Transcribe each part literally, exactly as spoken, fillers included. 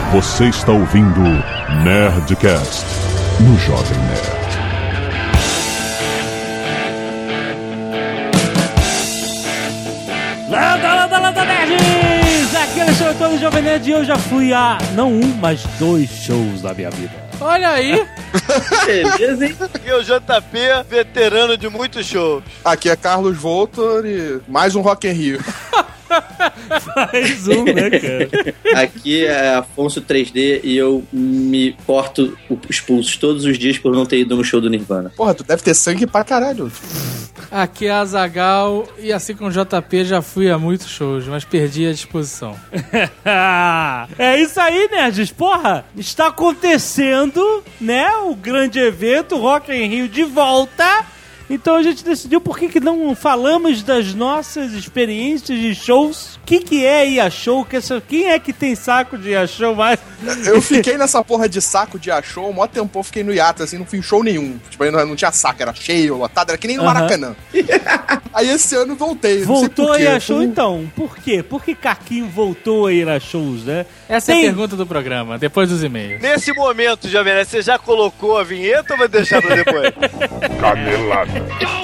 Você está ouvindo Nerdcast no Jovem Nerd. Landa, landa, landa, nerds! Aqui é o show todo Jovem Nerd e eu já fui a, não um, mas dois shows da minha vida. Olha aí! Beleza, hein? Aqui é o J P, veterano de muitos shows. Aqui é Carlos Voltor e mais um Rock in Rio. Mais um, né, cara? Aqui é Afonso três D e eu me corto os pulsos todos os dias por não ter ido no show do Nirvana. Porra, tu deve ter sangue pra caralho. Aqui é Azaghal e assim como o J P já fui a muitos shows, mas perdi a disposição. É isso aí, nerds. Porra, está acontecendo, né, o grande evento Rock in Rio de volta. Então a gente decidiu por que, que não falamos das nossas experiências de shows. O que, que é ir a show? Quem é que tem saco de ir a show mais? Eu fiquei nessa porra de saco de ir a show, mó tempo eu fiquei no hiato, assim, não fui em show nenhum. Tipo, aí não, não tinha saco, era cheio, lotado, era que nem no Maracanã. Uhum. Aí esse ano voltei. Voltou a ir a show, fui... então? Por quê? Por que Caquinho voltou a ir a shows, né? Essa tem... é a pergunta do programa, depois dos e-mails. Nesse momento, Jovem Nerd, você já colocou a vinheta ou vai deixar pra depois? Canelada.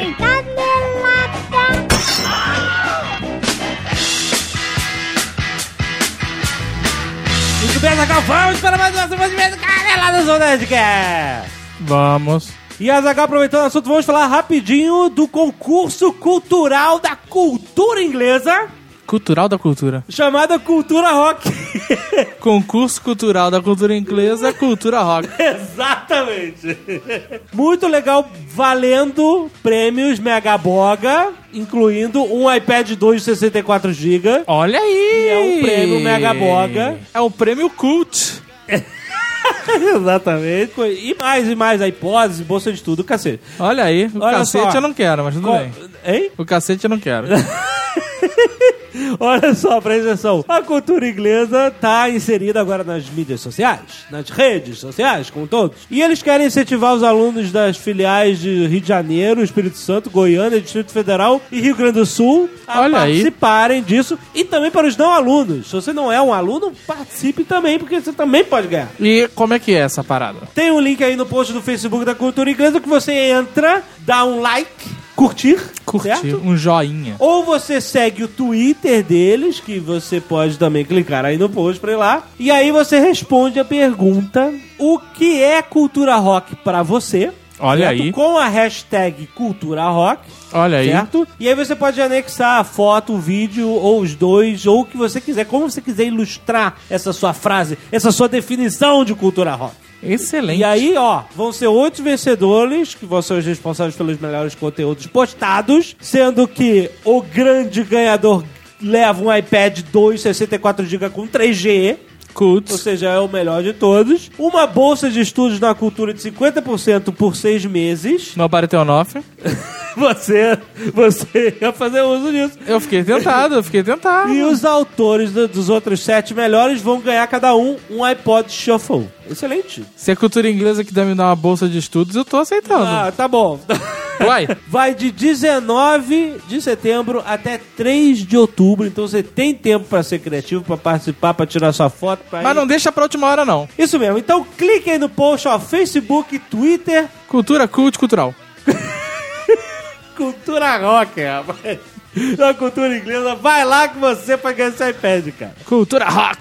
Muito bem, Azaghal, vamos para mais uma semana de vez Canelada do Nerdcast. Vamos. E Azaghal, aproveitando o assunto, vamos falar rapidinho do concurso cultural da cultura inglesa. Cultural da cultura. Chamada Cultura Rock. Concurso cultural da cultura inglesa, Cultura Rock. Exatamente. Muito legal, valendo prêmios Megaboga, incluindo um iPad dois de sessenta e quatro gigabytes. Olha aí! É um prêmio Megaboga. É um prêmio Cult. Exatamente. E mais e mais iPods, bolsa de tudo, cacete. Olha aí, o Olha cacete só. Eu não quero, mas tudo Co- bem. Hein? O cacete eu não quero. Olha só, presta atenção. A cultura inglesa tá inserida agora nas mídias sociais, nas redes sociais, como todos. E eles querem incentivar os alunos das filiais de Rio de Janeiro, Espírito Santo, Goiânia, Distrito Federal e Rio Grande do Sul a Olha aí. participarem disso. E também para os não alunos. Se você não é um aluno, participe também, porque você também pode ganhar. E como é que é essa parada? Tem um link aí no post do Facebook da Cultura Inglesa que você entra, dá um like, curtir, Curtir, certo? um joinha. Ou você segue o Twitter deles, que você pode também clicar aí no post pra ir lá. E aí você responde a pergunta: o que é cultura rock pra você? Olha certo? aí. Com a hashtag cultura rock. Olha aí. Certo? E aí você pode anexar a foto, o vídeo, ou os dois, ou o que você quiser, como você quiser ilustrar essa sua frase, essa sua definição de cultura rock. Excelente. E aí, ó, vão ser oito vencedores, que vão ser os responsáveis pelos melhores conteúdos postados, sendo que o grande ganhador leva um iPad dois de sessenta e quatro gigabytes com três G, Cult. ou seja, é o melhor de todos. Uma bolsa de estudos na cultura de cinquenta por cento por seis meses. No Barateonoff. Você, você ia fazer uso disso. Eu fiquei tentado, eu fiquei tentado. E os autores do- dos outros sete melhores vão ganhar cada um um iPod Shuffle. Excelente. Se a cultura inglesa que dá me dar uma bolsa de estudos, eu tô aceitando. Ah, tá bom. Vai. Vai de dezenove de setembro até três de outubro, então você tem tempo pra ser criativo, pra participar, pra tirar sua foto. Pra Mas ir. não deixa pra última hora, não. Isso mesmo, então clique aí no post, ó, Facebook, Twitter, Cultura cult cultural. Cultura Rock, rapaz. Na cultura inglesa, vai lá que você pode ganhar esse iPad, cara. Cultura rock.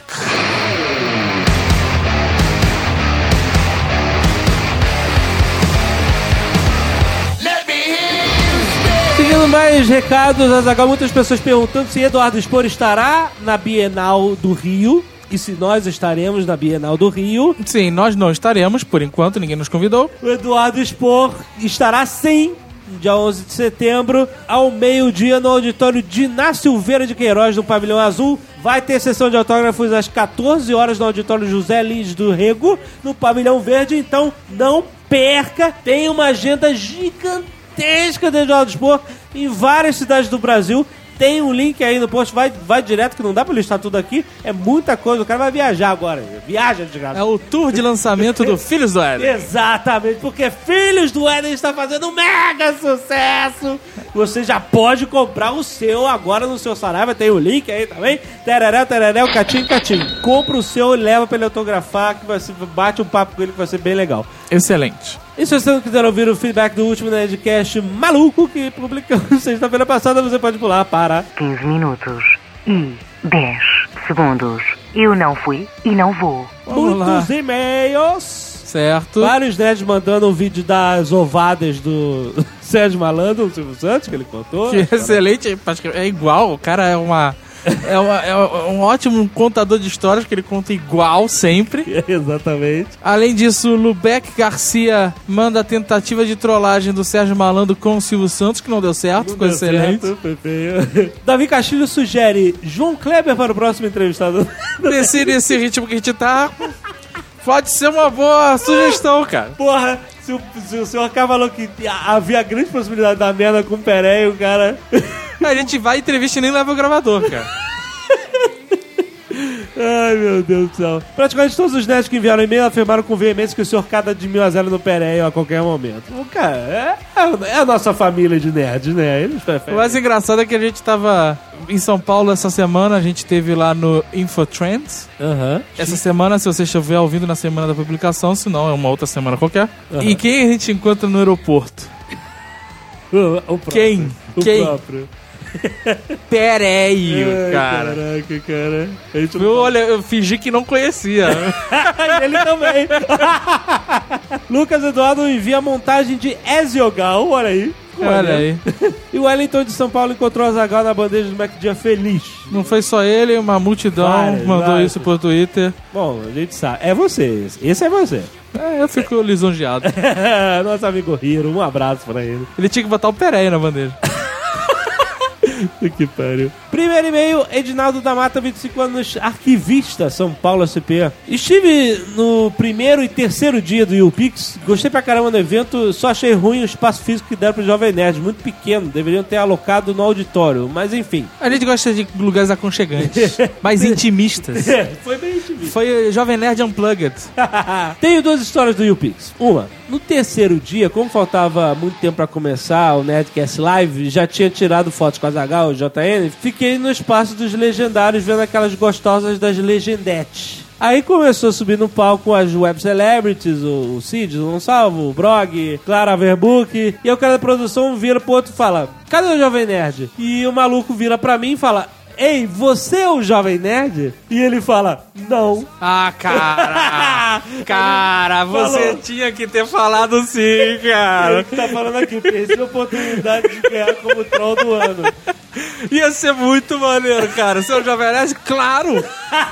Seguindo mais recados, Azaghal, muitas pessoas perguntando se Eduardo Spor estará na Bienal do Rio e se nós estaremos na Bienal do Rio. Sim, nós não estaremos, por enquanto, ninguém nos convidou. O Eduardo Spor estará sim, dia onze de setembro, ao meio-dia, no auditório de Iná Silveira de Queiroz, no Pavilhão Azul. Vai ter sessão de autógrafos às quatorze horas no auditório José Lins do Rego, no Pavilhão Verde. Então, não perca, tem uma agenda gigantesca de Eduardo Spor em várias cidades do Brasil. Tem um link aí no post, vai, vai direto, que não dá pra listar tudo aqui. É muita coisa, o cara vai viajar agora. Viaja, desgraça. É o tour de lançamento do Filhos do Éden. Exatamente, porque Filhos do Éden está fazendo um mega sucesso. Você já pode comprar o seu agora no seu Saraiva, tem o link aí também. Tereré, tereré, o catinho, catinho. Compra o seu e leva pra ele autografar, que você bate um papo com ele que vai ser bem legal. Excelente. E se você não quiser ouvir o feedback do último Nerdcast maluco que publicamos sexta-feira passada, você pode pular para quinze minutos e dez segundos. Eu não fui e não vou. Vamos muitos lá. e-mails. Certo. Vários nerds mandando um vídeo das ovadas do Sérgio Malandro, o Silvio Santos, que ele contou. Que excelente. É igual, o cara é uma... É, uma, é um ótimo contador de histórias, que ele conta igual sempre. Exatamente. Além disso, o Lubeck Garcia manda a tentativa de trollagem do Sérgio Malandro com o Silvio Santos, que não deu certo, ficou excelente. Certo, foi feio. Davi Castilho sugere João Kleber para o próximo entrevistado. Nesse, nesse ritmo que a gente tá, pode ser uma boa sugestão, cara. Porra, se o, se o senhor falou que havia grande possibilidade da merda com o Peré, o cara... A gente vai, entrevista e nem leva o gravador, cara. Ai, meu Deus do céu. Praticamente todos os nerds que enviaram e-mail afirmaram com veemência que o senhor cada de mil a zero no Pereio a qualquer momento. O cara, é, é a nossa família de nerds, né? Eles preferem. O mais engraçado é que a gente tava em São Paulo essa semana, a gente esteve lá no Infotrends. Aham. Essa semana, se você estiver ouvindo na semana da publicação, se não, é uma outra semana qualquer. Uhum. E quem a gente encontra no aeroporto? O, o próprio. Quem? O Quem? próprio. Pereio, Ai, cara. Caraca, cara. A gente Eu, olha, eu fingi que não conhecia. Ele também. Lucas Eduardo envia a montagem de Eziogal, olha aí. Olha aí. E o Wellington de São Paulo encontrou a Zagal na bandeja do Mac Dia Feliz. Não foi só ele, uma multidão Várias, mandou várias. isso por Twitter. Bom, a gente sabe. É você. Esse, esse é você. É, eu fico lisonjeado. Nosso amigo Hiro, um abraço pra ele. Ele tinha que botar o Pereio na bandeja. Que pariu. Primeiro e-mail, Edinaldo da Mata, vinte e cinco anos, arquivista, São Paulo, S P. Estive no primeiro e terceiro dia do YouPix, gostei pra caramba do evento, só achei ruim o espaço físico que deram pro Jovem Nerd, muito pequeno, deveriam ter alocado no auditório, mas enfim. A gente gosta de lugares aconchegantes, mais intimistas. Foi bem intimista. Foi Jovem Nerd Unplugged. Tenho duas histórias do YouPix. Uma, no terceiro dia, como faltava muito tempo pra começar o Nerdcast Live, já tinha tirado fotos com a Zagal, o J N, fiquei no espaço dos legendários vendo aquelas gostosas das legendetes. Aí começou a subir no palco as web celebrities, o Cid, o Gonçalvo, o Brog, Clara Verbuck, e o cara da produção vira pro outro e fala: cadê o Jovem Nerd? E o maluco vira pra mim e fala: ei, você é o Jovem Nerd? E ele fala: não. Ah, cara! Cara, você Falou. tinha que ter falado sim, cara. Ele que tá falando aqui, perdi a oportunidade de ganhar como troll do ano. Ia ser muito maneiro, cara. Seu Jovem Nerd, claro!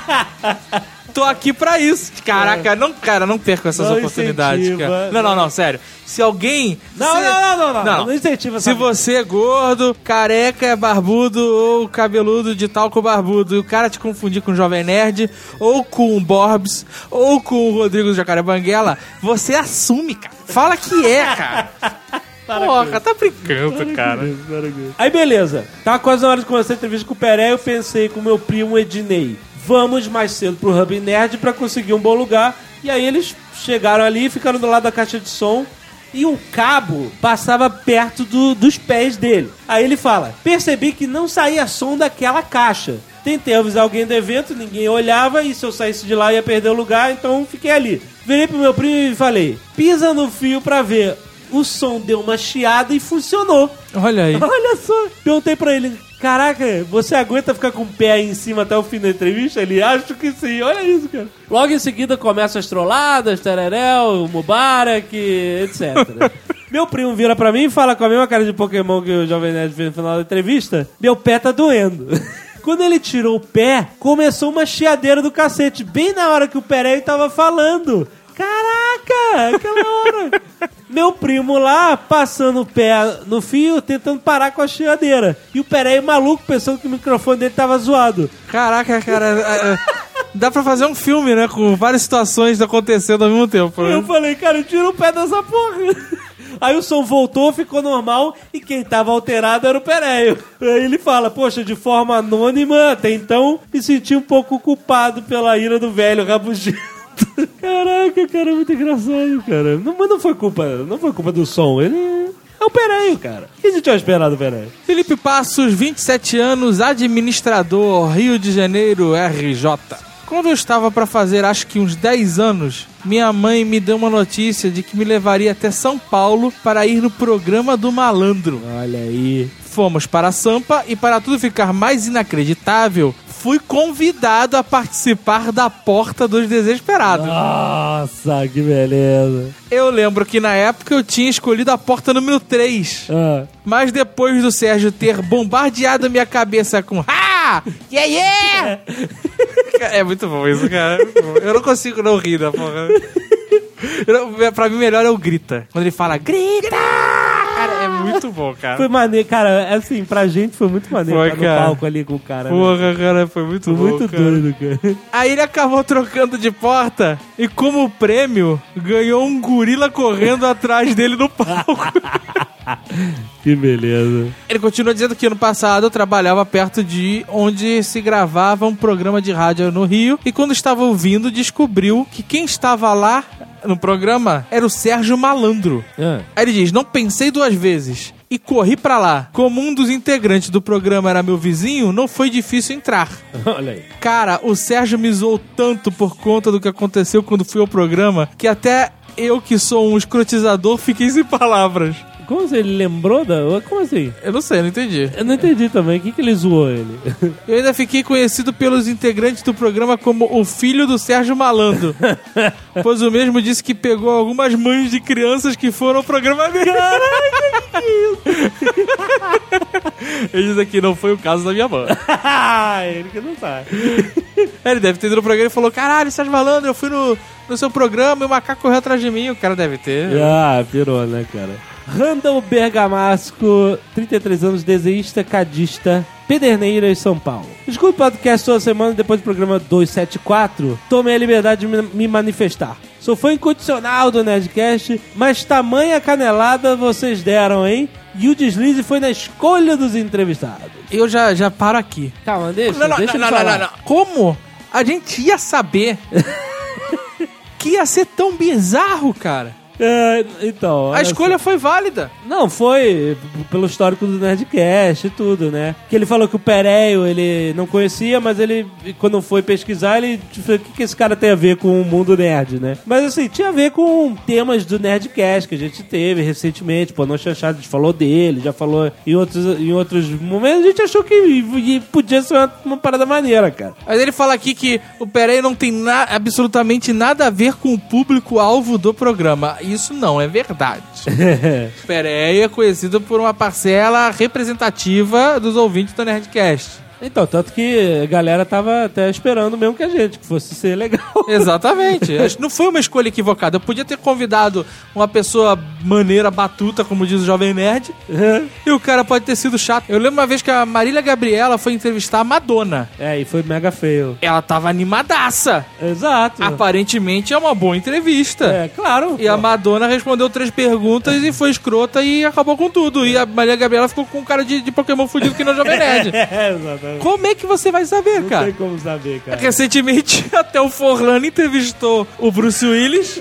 Tô aqui pra isso. Caraca, não, cara, não perca essas Não oportunidades, incentiva, cara. Não, não, não, sério. Se alguém... Não, se- não, não, não, não, Não. não incentiva Se essa você é gordo, careca, é barbudo ou cabeludo de talco barbudo e o cara te confundir com o Jovem Nerd, ou com o Borbs, ou com o Rodrigo do Jacaré Banguela, você assume, cara. Fala que é, cara. Para Porra, tá brincando, cara. Aí beleza, tava quase na hora de começar a entrevista com o Peré, eu pensei com meu primo Ednei, vamos mais cedo pro Hub Nerd pra conseguir um bom lugar. E aí eles chegaram ali, ficaram do lado da caixa de som e o cabo passava perto do- dos pés dele. Aí ele fala: percebi que não saía som daquela caixa. Tentei avisar alguém do evento, ninguém olhava, e se eu saísse de lá ia perder o lugar, então fiquei ali. Virei pro meu primo e falei: pisa no fio pra ver. O som deu uma chiada e funcionou. Olha aí. Olha só. Perguntei pra ele: caraca, você aguenta ficar com o pé aí em cima até o fim da entrevista? Ele: acho que sim. Olha isso, cara. Logo em seguida começam as trolladas, Tererel, Mubarak, etcétera. Meu primo vira pra mim e fala com a mesma cara de Pokémon que o Jovem Nerd fez no final da entrevista: meu pé tá doendo. Quando ele tirou o pé, começou uma chiadeira do cacete, bem na hora que o Pereio tava falando. Caraca, aquela hora. Meu primo lá, passando o pé no fio, tentando parar com a chiadeira. E o Pereio maluco, pensando que o microfone dele tava zoado. Caraca, cara. é, é, dá pra fazer um filme, né? Com várias situações acontecendo ao mesmo tempo. E Né? eu falei: cara, tira o pé dessa porra. Aí o som voltou, ficou normal e quem tava alterado era o Pereio. Aí ele fala, poxa, de forma anônima, até então me senti um pouco culpado pela ira do velho rabugento. Caraca, cara, é muito engraçado, cara. Não, mas não foi culpa, não foi culpa do som, ele... É o Pereio, cara. O que a gente tinha esperado do Pereio? Felipe Passos, vinte e sete anos, administrador, Rio de Janeiro, R J. Quando eu estava para fazer, acho que uns dez anos, minha mãe me deu uma notícia de que me levaria até São Paulo para ir no programa do Malandro. Olha aí. Fomos para Sampa e, para tudo ficar mais inacreditável, fui convidado a participar da Porta dos Desesperados. Nossa, que beleza. Eu lembro que na época eu tinha escolhido a porta número três. Ah. Mas depois do Sérgio ter bombardeado minha cabeça com ha! Yeah, yeah! É muito bom isso, cara. É muito bom. Eu não consigo não rir da porra. Eu, pra mim, melhor é o grita. Quando ele fala grita! Cara, é muito bom, cara. Foi maneiro, cara, assim, pra gente foi muito maneiro foi, estar cara. no palco ali com o cara. Porra, né? cara, foi muito foi bom, muito cara. doido, cara. Aí ele acabou trocando de porta e, como prêmio, ganhou um gorila correndo atrás dele no palco. Que beleza. Ele continua dizendo que ano passado eu trabalhava perto de onde se gravava um programa de rádio no Rio e, quando estava ouvindo, descobriu que quem estava lá no programa era o Sérgio Malandro. Ah. Aí ele diz, não pensei duas vezes e corri pra lá. Como um dos integrantes do programa era meu vizinho, não foi difícil entrar. Olha aí. Cara, o Sérgio me zoou tanto por conta do que aconteceu quando fui ao programa que até eu, que sou um escrotizador, fiquei sem palavras. Como assim? Ele lembrou da... Como assim? Eu não sei, não entendi. Eu não entendi também. O que que ele zoou ele? Eu ainda fiquei conhecido pelos integrantes do programa como o filho do Sérgio Malandro. Pois o mesmo disse que pegou algumas mães de crianças que foram ao programa dele. Caraca, que isso? Ele diz aqui, não foi o caso da minha mãe. Ele que não sabe. Ele deve ter ido no programa e falou, caralho, Sérgio Malandro, eu fui no, no seu programa e o macaco correu atrás de mim. O cara deve ter. Ah, pirou, né, cara? Randall Bergamasco, trinta e três anos, desenhista, cadista, Pederneiras, São Paulo. Escuto o podcast toda semana depois do programa duzentos e setenta e quatro. Tomei a liberdade de me manifestar. Sou fã incondicional do Nerdcast, mas tamanha canelada vocês deram, hein? E o deslize foi na escolha dos entrevistados. Eu já, já paro aqui. Calma, deixa, não, não, deixa não, ele não, falar. não, não. Como a gente ia saber que ia ser tão bizarro, cara? É, então... A escolha foi válida. Não, foi pelo histórico do Nerdcast e tudo, né? Que ele falou que o Pereio ele não conhecia, mas ele, quando foi pesquisar, ele falou, o que, que esse cara tem a ver com o mundo nerd, né? Mas assim, tinha a ver com temas do Nerdcast que a gente teve recentemente. Pô, não Chanchado, a gente falou dele, já falou em outros, em outros momentos. A gente achou que podia ser uma, uma parada maneira, cara. Mas ele fala aqui que o Pereio não tem na, absolutamente nada a ver com o público-alvo do programa. Isso não é verdade. Pereio é conhecido por uma parcela representativa dos ouvintes do Nerdcast. Então, tanto que a galera tava até esperando mesmo que a gente, que fosse ser legal. Exatamente. Não foi uma escolha equivocada. Eu podia ter convidado uma pessoa maneira, batuta, como diz o Jovem Nerd, Uhum. e o cara pode ter sido chato. Eu lembro uma vez que a Marília Gabriela foi entrevistar a Madonna. É, e foi mega feio. Ela tava animadaça. Exato. Aparentemente é uma boa entrevista. É, claro. E a Madonna respondeu três perguntas e foi escrota e acabou com tudo. E a Marília Gabriela ficou com um cara de, de Pokémon fudido que não é o Jovem Nerd. É, exatamente. Como é que você vai saber, Não cara? tem como saber, cara. Recentemente, até o Forlano entrevistou o Bruce Willis.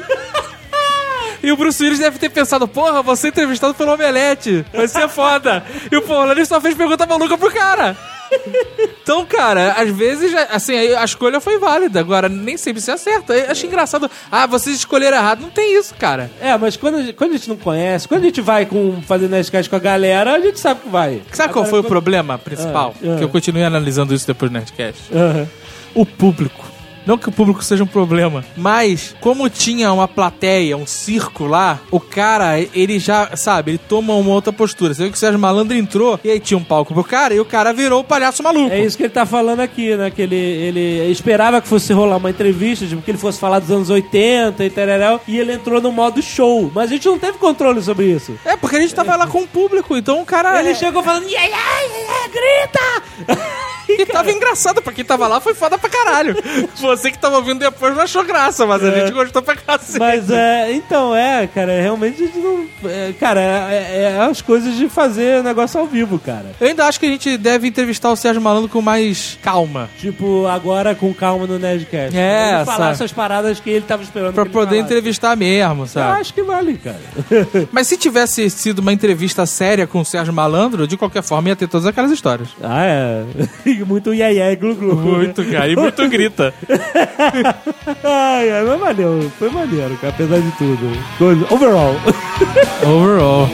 E o Bruce Willis deve ter pensado, porra, você entrevistado pelo Omelete, vai ser foda. E o Forlano só fez pergunta maluca pro cara. Então, cara, às vezes, assim, a escolha foi válida. Agora, nem sempre se acerta. Eu acho engraçado. Ah, vocês escolheram errado. Não tem isso, cara. É, mas quando, quando a gente não conhece, quando a gente vai com, fazer Nerdcast com a galera, a gente sabe que vai. Sabe Agora, qual foi quando... o problema principal? Ah, ah. Que eu continuei analisando isso depois do Nerdcast. Uhum. O público. Não que o público seja um problema, mas como tinha uma plateia, um circo lá, o cara, ele já, sabe, ele toma uma outra postura. Você viu que o Sérgio Malandro entrou e aí tinha um palco pro cara e o cara virou o palhaço maluco. É isso que ele tá falando aqui, né? Que ele, ele esperava que fosse rolar uma entrevista, tipo, que ele fosse falar dos anos oitenta e tal, e ele entrou no modo show. Mas a gente não teve controle sobre isso. É, porque a gente tava lá com o público, então o cara... Ele é... chegou falando, ia, ia, ia, grita! E tava engraçado, pra quem tava lá foi foda pra caralho. Você que tava ouvindo depois não achou graça, mas a É. gente gostou pra cacete. Mas é, então, é, cara, realmente a gente não. É, cara, é, é as coisas de fazer negócio ao vivo, cara. Eu ainda acho que a gente deve entrevistar o Sérgio Malandro com mais calma. Tipo, agora com calma no Nerdcast. É, Ele falar sabe? essas paradas que ele tava esperando. Pra que ele poder falasse. entrevistar mesmo, Eu sabe? acho que vale, cara. Mas se tivesse sido uma entrevista séria com o Sérgio Malandro, de qualquer forma ia ter todas aquelas histórias. Ah, é. E muito iê iê, glu glu. Muito, cara, e muito grita. Ai, ai, mas valeu. Foi maneiro, cara, apesar de tudo. Coisa- Overall. Overall.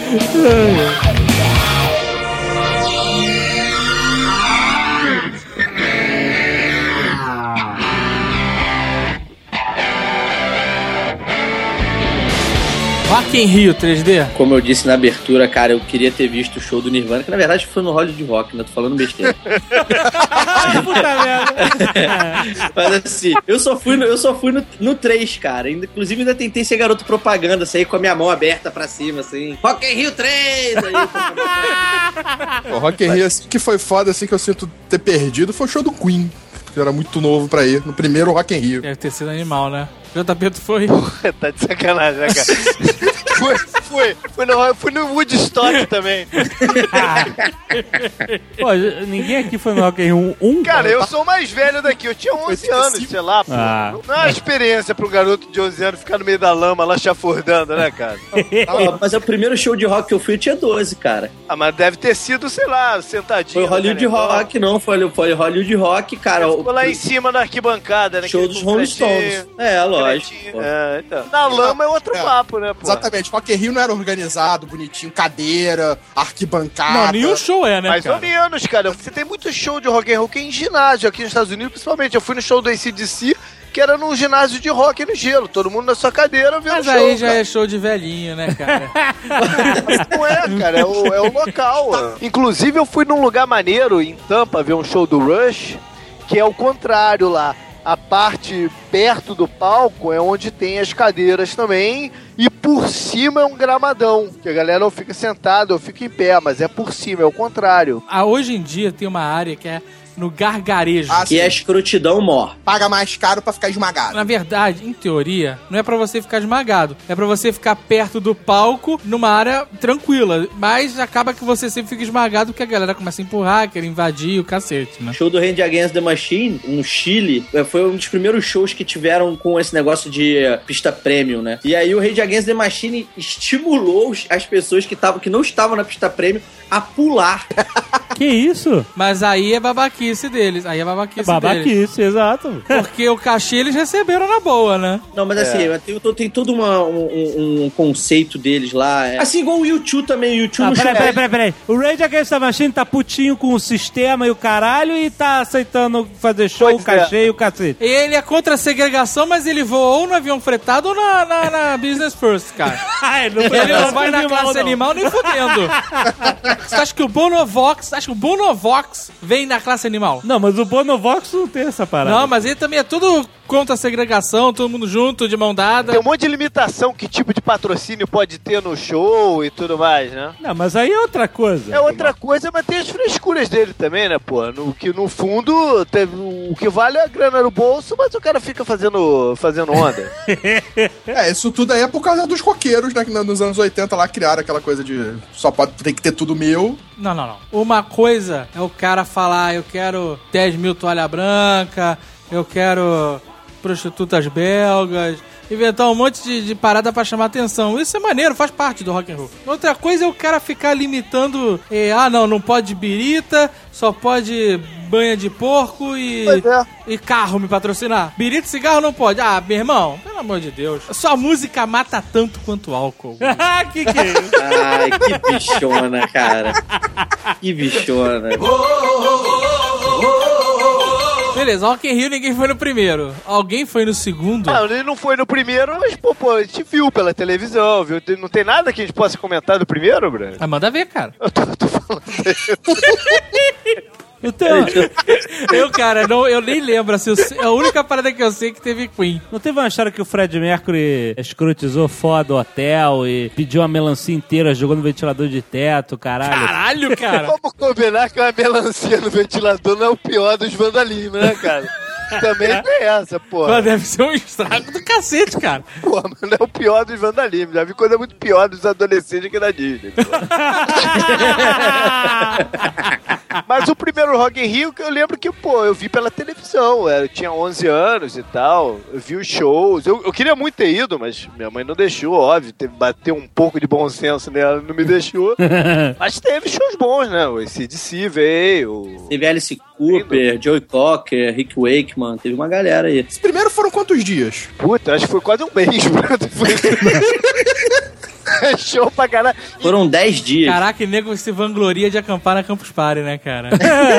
Rock in Rio três D? Como eu disse na abertura, cara, eu queria ter visto o show do Nirvana, que na verdade foi no Hollywood Rock, né? Tô falando besteira. Puta merda. Mas assim, eu só fui no, eu só fui no, no três, cara. Ainda- Inclusive ainda tentei ser garoto propaganda, sair com a minha mão aberta pra cima, assim. Rock in Rio três! Aí, O Rock in Rio, assim, que foi foda, assim, que eu sinto ter perdido, foi o show do Queen. Que eu era muito novo pra ir, no primeiro Rock in Rio. Deve ter sido animal, né? J P, tu foi? Tá de sacanagem, né, cara? Fui, fui, fui, no, fui no Woodstock também. Pô, ninguém aqui foi no Rock in Rio um? Cara, eu sou o mais velho daqui, eu tinha onze anos, sei lá, pô. Ah. Não é uma experiência pra um garoto de onze anos ficar no meio da lama lá chafurdando, né, cara? Ó, mas é o primeiro show de rock que eu fui, eu tinha doze, cara. Ah, mas deve ter sido, sei lá, sentadinho. Foi o Hollywood no canecão. Rock, não, foi, foi o Hollywood Rock, cara. Ficou lá em cima da arquibancada, né? Show aquele dos com Rolling pretinho, Stones. É, lógico. pretinho. Pô. É, então. Na lama é outro É. papo, né, pô? Exatamente, Rock in Rio não era organizado, bonitinho, cadeira, arquibancada. Não, nenhum show é, né, Mais cara? ou menos, cara. Você tem muito show de rock and roll que é em ginásio aqui nos Estados Unidos, principalmente. Eu fui no show do A C D C, que era num ginásio de rock no gelo. Todo mundo na sua cadeira vendo Mas show, aí já cara. é show de velhinho, né, cara? Não é, cara. É o, é o local. Inclusive, eu fui num lugar maneiro, em Tampa, ver um show do Rush, que é o contrário lá. A parte perto do palco é onde tem as cadeiras também. E por cima é um gramadão. Que a galera ou fica sentada ou fica em pé, mas é por cima, é o contrário. Ah, hoje em dia tem uma área que é no gargarejo. Ah, Que é escrotidão mor. Paga mais caro pra ficar esmagado. Na verdade, em teoria, não é pra você ficar esmagado. É pra você ficar perto do palco, numa área tranquila. Mas acaba que você sempre fica esmagado porque a galera começa a empurrar, quer invadir o cacete, né? O show do Rage Against the Machine, no Chile, foi um dos primeiros shows que tiveram com esse negócio de eh, pista premium, né? E aí o Rage Against the Machine estimulou os- as pessoas que, tavam, que não estavam na pista premium a pular. Que isso? Mas aí é babaquice deles. Aí é babaquice, deles. Babaquice, exato. Porque o cachê eles receberam na boa, né? Não, mas assim, tem, tem todo uma- um, um- um conceito deles lá. é- Assim, igual o U dois também. O U dois Ah, no show... peraí, peraí, peraí, peraí. O Rage Against the Machine tá putinho com o sistema e o caralho e tá aceitando fazer show, Pois o cachê e o cacete. Ele é contra a segregação, mas ele voa ou no avião fretado ou na, na, na Business First, cara. Ai, não Ele não vai na animal, classe não. animal nem fudendo. Você acha que o Bonovox, você acha que o Bonovox vem na classe animal? Não, mas o Bonovox não tem essa parada. Não, mas ele também é tudo contra a segregação, todo mundo junto, de mão dada. Tem um monte de limitação, que tipo de patrocínio pode ter no show e tudo mais, né? Não, mas aí é outra coisa. É outra coisa, mas tem as frescuras dele também, né, pô? No, que no fundo, teve, o que vale é a grana no bolso, mas o cara fica fazendo, fazendo onda. É, isso tudo aí é por causa dos roqueiros, né? Que nos anos oitenta lá criaram aquela coisa de só pode ter que ter tudo meu. Não, não, não. Uma coisa é o cara falar, eu quero dez mil toalha branca, eu quero prostitutas belgas, inventar um monte de, de parada pra chamar atenção. Isso é maneiro, faz parte do rock and roll. Outra coisa é o cara ficar limitando, eh, ah não, não pode birita, só pode banha de porco e, Pois é. e carro me patrocinar. Birita e cigarro não pode. Ah, meu irmão, pelo amor de Deus. Sua música mata tanto quanto álcool. que que é isso? Ai, que bichona, cara. Que bichona. Beleza, Rock in Rio ninguém foi no primeiro. Alguém foi no segundo? Não, ele não foi no primeiro, mas, pô, pô, a gente viu pela televisão, viu? Tem- Não tem nada que a gente possa comentar do primeiro, Bruno? Ah, manda ver, cara. Eu tô, tô falando. Eu tenho... Eu, cara, não, eu nem lembro. Assim, eu sei- a única parada que eu sei é que teve Queen. Não teve uma história que o Fred Mercury escrotizou foda o hotel e pediu uma melancia inteira, jogou no ventilador de teto, caralho. Caralho, cara. Vamos combinar que uma melancia no ventilador não é o pior dos vandalismos, né, cara? Também tem essa, porra. Mas deve ser um estrago do cacete, cara. Pô, mas não é o pior dos vandalismos. Já vi coisa muito pior dos adolescentes aqui na Disney. Mas o primeiro Rock in Rio, que eu lembro que, pô, eu vi pela televisão. Eu tinha onze anos e tal. Eu vi os shows. Eu, eu queria muito ter ido, mas minha mãe não deixou, óbvio. Teve, bateu um pouco de bom senso nela, não me deixou. Mas teve shows bons, né? O A C D C veio. Teve Alice Cooper, Joey Cocker, Rick Wakeman, teve uma galera aí. Esse primeiro foram quantos dias? Puta, acho que foi quase um mês, mano. Show pra caralho. Foram dez dias. Caraca, e nego se vangloria de acampar na Campus Party, né, cara?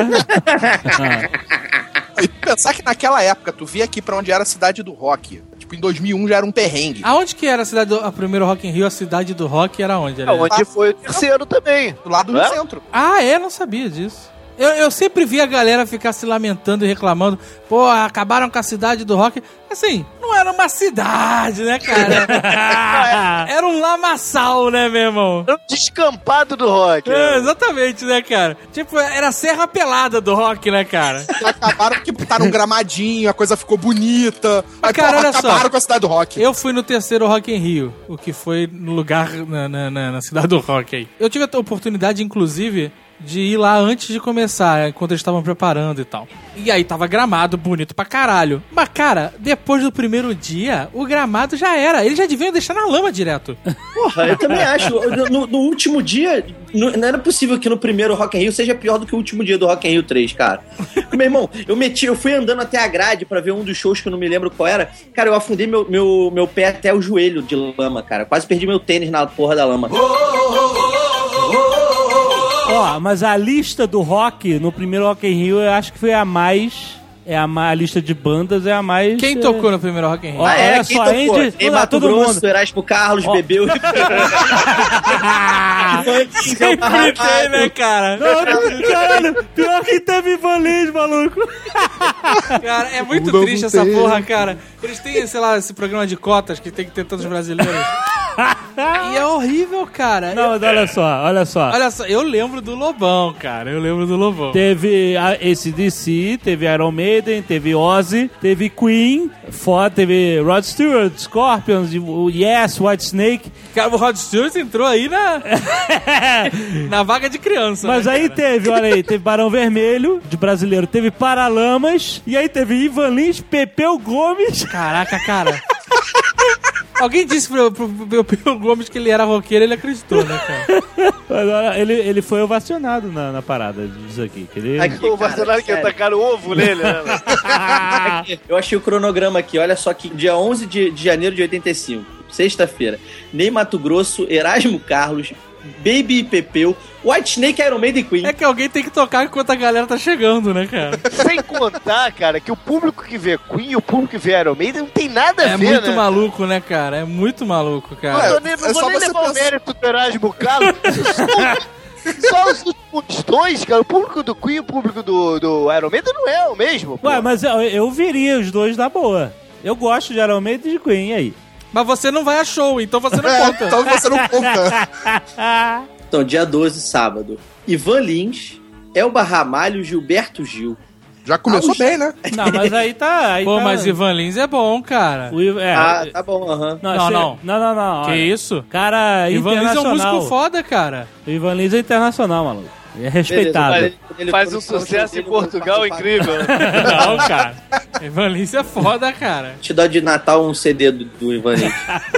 E pensar que naquela época, tu via aqui pra onde era a cidade do rock. Tipo, em dois mil e um já era um perrengue. Aonde que era a cidade do... A primeiro Rock in Rio, a cidade do rock era onde? Era? Onde foi o terceiro também. Do lado do É? centro. Ah, é? Não sabia disso. Eu, eu sempre vi a galera ficar se lamentando e reclamando. Pô, acabaram com a cidade do rock. Assim, não era uma cidade, né, cara? Era um lamaçal, né, meu irmão? Era um descampado do rock. É, né? exatamente, né, cara? Tipo, era a serra pelada do rock, né, cara? Acabaram que botaram um gramadinho, a coisa ficou bonita. Aí, cara, porra, olha só. acabaram com a cidade do rock. Eu fui no terceiro Rock in Rio, o que foi no lugar, na, na, na- na cidade do rock aí. Eu tive a oportunidade, inclusive, de ir lá antes de começar, enquanto eles estavam preparando e tal. E aí tava gramado, bonito pra caralho. Mas, cara, depois do primeiro dia, o gramado já era. Eles já deviam deixar na lama direto. Porra, eu também acho. No, no último dia, não, não era possível que no primeiro Rock in Rio seja pior do que o último dia do Rock in Rio três, cara. Meu irmão, eu meti, eu fui andando até a grade pra ver um dos shows que eu não me lembro qual era. Cara, eu afundei meu, meu, meu pé até o joelho de lama, cara. Quase perdi meu tênis na porra da lama. Ó, mas a lista do rock, no primeiro Rock in Rio, eu acho que foi a mais... É a, ma- a lista de bandas é a mais... Quem é... tocou no primeiro Rock in Rio? Ó, Ah, é? olha Quem só, tocou? Andy- Tem ah, Mato todo Grosso, mundo. Erasmo Carlos, Ó. bebeu. Sempre tem, né, cara? Não, não, caralho, pior que teve Van Lins, maluco. Cara, é muito Não triste essa tem. porra, cara. Eles têm, sei lá, esse programa de cotas que tem que ter todos os brasileiros. E é horrível, cara. Não, mas olha só, olha só. Olha só, eu lembro do Lobão, cara. Eu lembro do Lobão. Teve a A C D C, teve Iron Maiden, teve Ozzy, teve Queen, foda, teve Rod Stewart, Scorpions, o Yes, Whitesnake. Cara, o Rod Stewart entrou aí na, na vaga de criança. Mas né, aí cara? teve, olha aí, teve Barão Vermelho, de brasileiro, teve Paralamas, e aí teve Ivan Lins, Pepeu Gomes. Caraca, cara. Alguém disse pro, pro, pro, pro Gomes que ele era roqueiro, ele acreditou, né, cara? Mas, olha, ele, ele foi ovacionado na, na parada disso aqui. Que ele... Aqui, O cara, Bolsonaro que sério. tacaram ovo nele, né? Eu achei o cronograma aqui, olha só que dia onze de, de janeiro de oitenta e cinco, sexta-feira, Ney Mato Grosso, Erasmo Carlos, Baby e Pepeu, Whitesnake, Iron Maiden e Queen. É que alguém tem que tocar enquanto a galera tá chegando, né, cara? Sem contar, cara, que o público que vê Queen e o público que vê Iron Maiden não tem nada a É ver, muito né? maluco, né, cara? É muito maluco, Não cara. vou nem, não É vou só nem você levar o pensar- mérito do Erasmo Carlos. Só os últimos dois, cara. O público do Queen e o público do, do Iron Maiden não é o mesmo, pô. Ué, mas eu, eu viria os dois na boa. Eu gosto de Iron Maiden e de Queen, e aí? Mas você não vai a show, então você não É, conta. então você não conta. Então, dia doze, sábado, Ivan Lins, Elba Ramalho, Gilberto Gil. Já começou Ah, bem, né? Não, mas aí tá... Aí Pô, tá... mas Ivan Lins é bom, cara. O Ivan- é, Ah, tá bom, aham. não, Não, cê- não. Não, não, não. Que olha. isso? Cara Ivan Lins é um internacional. músico foda, cara. O Ivan Lins é internacional, maluco. É respeitado. Beleza, ele Faz foi um no show sucesso dele, em Portugal no- incrível. Não, cara. Ivan Lins é foda, cara. Te dá de Natal um C D do, do Ivan Lins.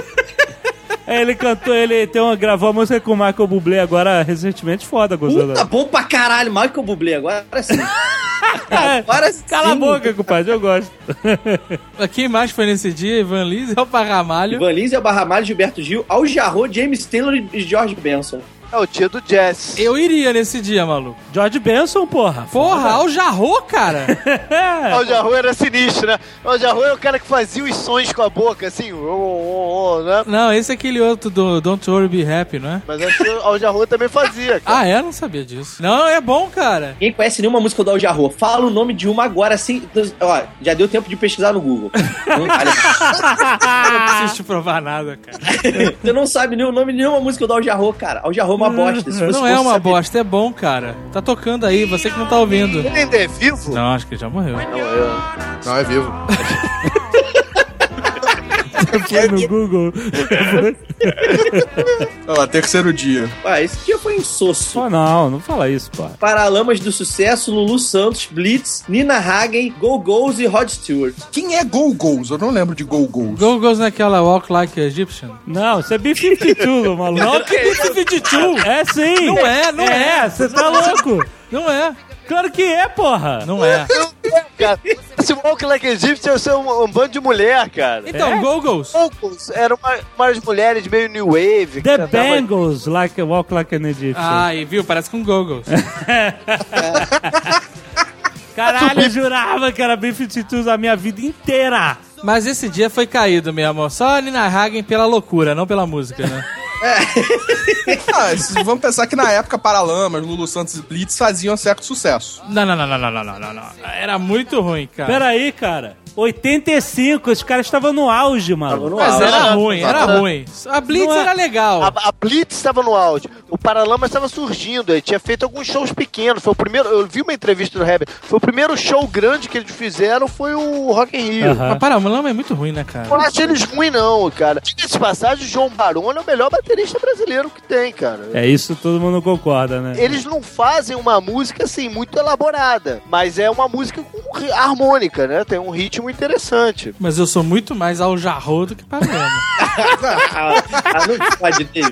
É, ele cantou, ele tem uma, gravou a música com o Michael Bublé agora recentemente, foda, gozando. Puta, bom pra caralho, Michael Bublé, agora sim. Agora sim. Cala a boca, compadre, eu gosto. Quem mais foi nesse dia? Ivan Lins, Elba Ramalho. Ivan Lins, Elba Ramalho, Gilberto Gil, Al Jarreau, James Taylor e George Benson. É o dia do jazz. Eu iria nesse dia, maluco. George Benson, porra. Porra, Al Jarreau, cara. O Jarreau era sinistro, né? O Jarreau é o cara que fazia os sons com a boca, assim, oh, oh, oh, né? Não, esse é aquele outro do Don't Worry Be Happy, não é? Mas acho que o Al Jarreau também fazia, cara. Ah, é? Não sabia disso. Não, é bom, cara. Ninguém conhece nenhuma música do Al Jarreau. Fala o nome de uma agora, assim... Ó, já deu tempo de pesquisar no Google. Não vale mais. Não preciso te provar nada, cara. Você não sabe nem o nome de nenhuma música do Al Jarreau, cara. Al Jarreau é uma bosta. Se Não fosse é uma saber. bosta, é bom, cara. Tá tocando aí, você que não tá ouvindo. Ele ainda é vivo? Não, acho que ele já morreu. Não, eu... Não, é vivo. Foi no Google. Olha lá, terceiro dia. Ah, esse dia foi insosso. Pô, não, não fala isso, pô. Paralamas do Sucesso, Lulu Santos, Blitz, Nina Hagen, Go Go's e Rod Stewart. Quem é Go Go's? Eu não lembro de Go Go's. Go Goes naquela Walk Like a Egyptian. Não, isso é B cinquenta e dois, maluco. Não, que isso, vinte e dois? É sim. Não é, não é. É, você tá louco. Não é. Claro que é, porra. Não é. Cara, esse Walk Like Egyptian é um, um bando de mulher, cara. Então, É? Go Goes. Poucos, eram uma, umas mulheres meio new wave. que The cantavam- Bangles, like, walk like an Egyptian. Ah, e viu? Parece com Go Goes. Caralho, eu jurava que era B cinquenta e dois a minha vida inteira. Mas esse dia foi caído mesmo. Só a Nina Hagen pela loucura, não pela música, né? Ah, se- vamos pensar que na época Paralamas, Lulu Santos e Blitz faziam certo sucesso. Não, não, não, não, não, não, não, não, não. Era muito ruim, cara. Peraí, cara. oitenta e cinco, os caras estavam no auge, mano. Tava no Mas auge. era Ah, ruim, tá, era tá. ruim. A Blitz Não é- era legal. A, a Blitz estava no auge. O Paralamas estava surgindo. Ele tinha feito alguns shows pequenos. Foi o primeiro. Eu vi uma entrevista do Herbert. Foi o primeiro show grande que eles fizeram. Foi o Rock in Rio. Aham. Mas Paralamas é muito ruim, né, Eu não cara? acho eles ruins, não, cara. Diga de passagem, o João Baroni é o melhor baterista brasileiro que tem, cara. É isso, todo mundo concorda, né? Eles não fazem uma música assim muito elaborada, mas é uma música com ri- harmônica, né? Tem um ritmo interessante. Mas eu sou muito mais Al Jarreau do que Paralamas. Ah, não pode ter.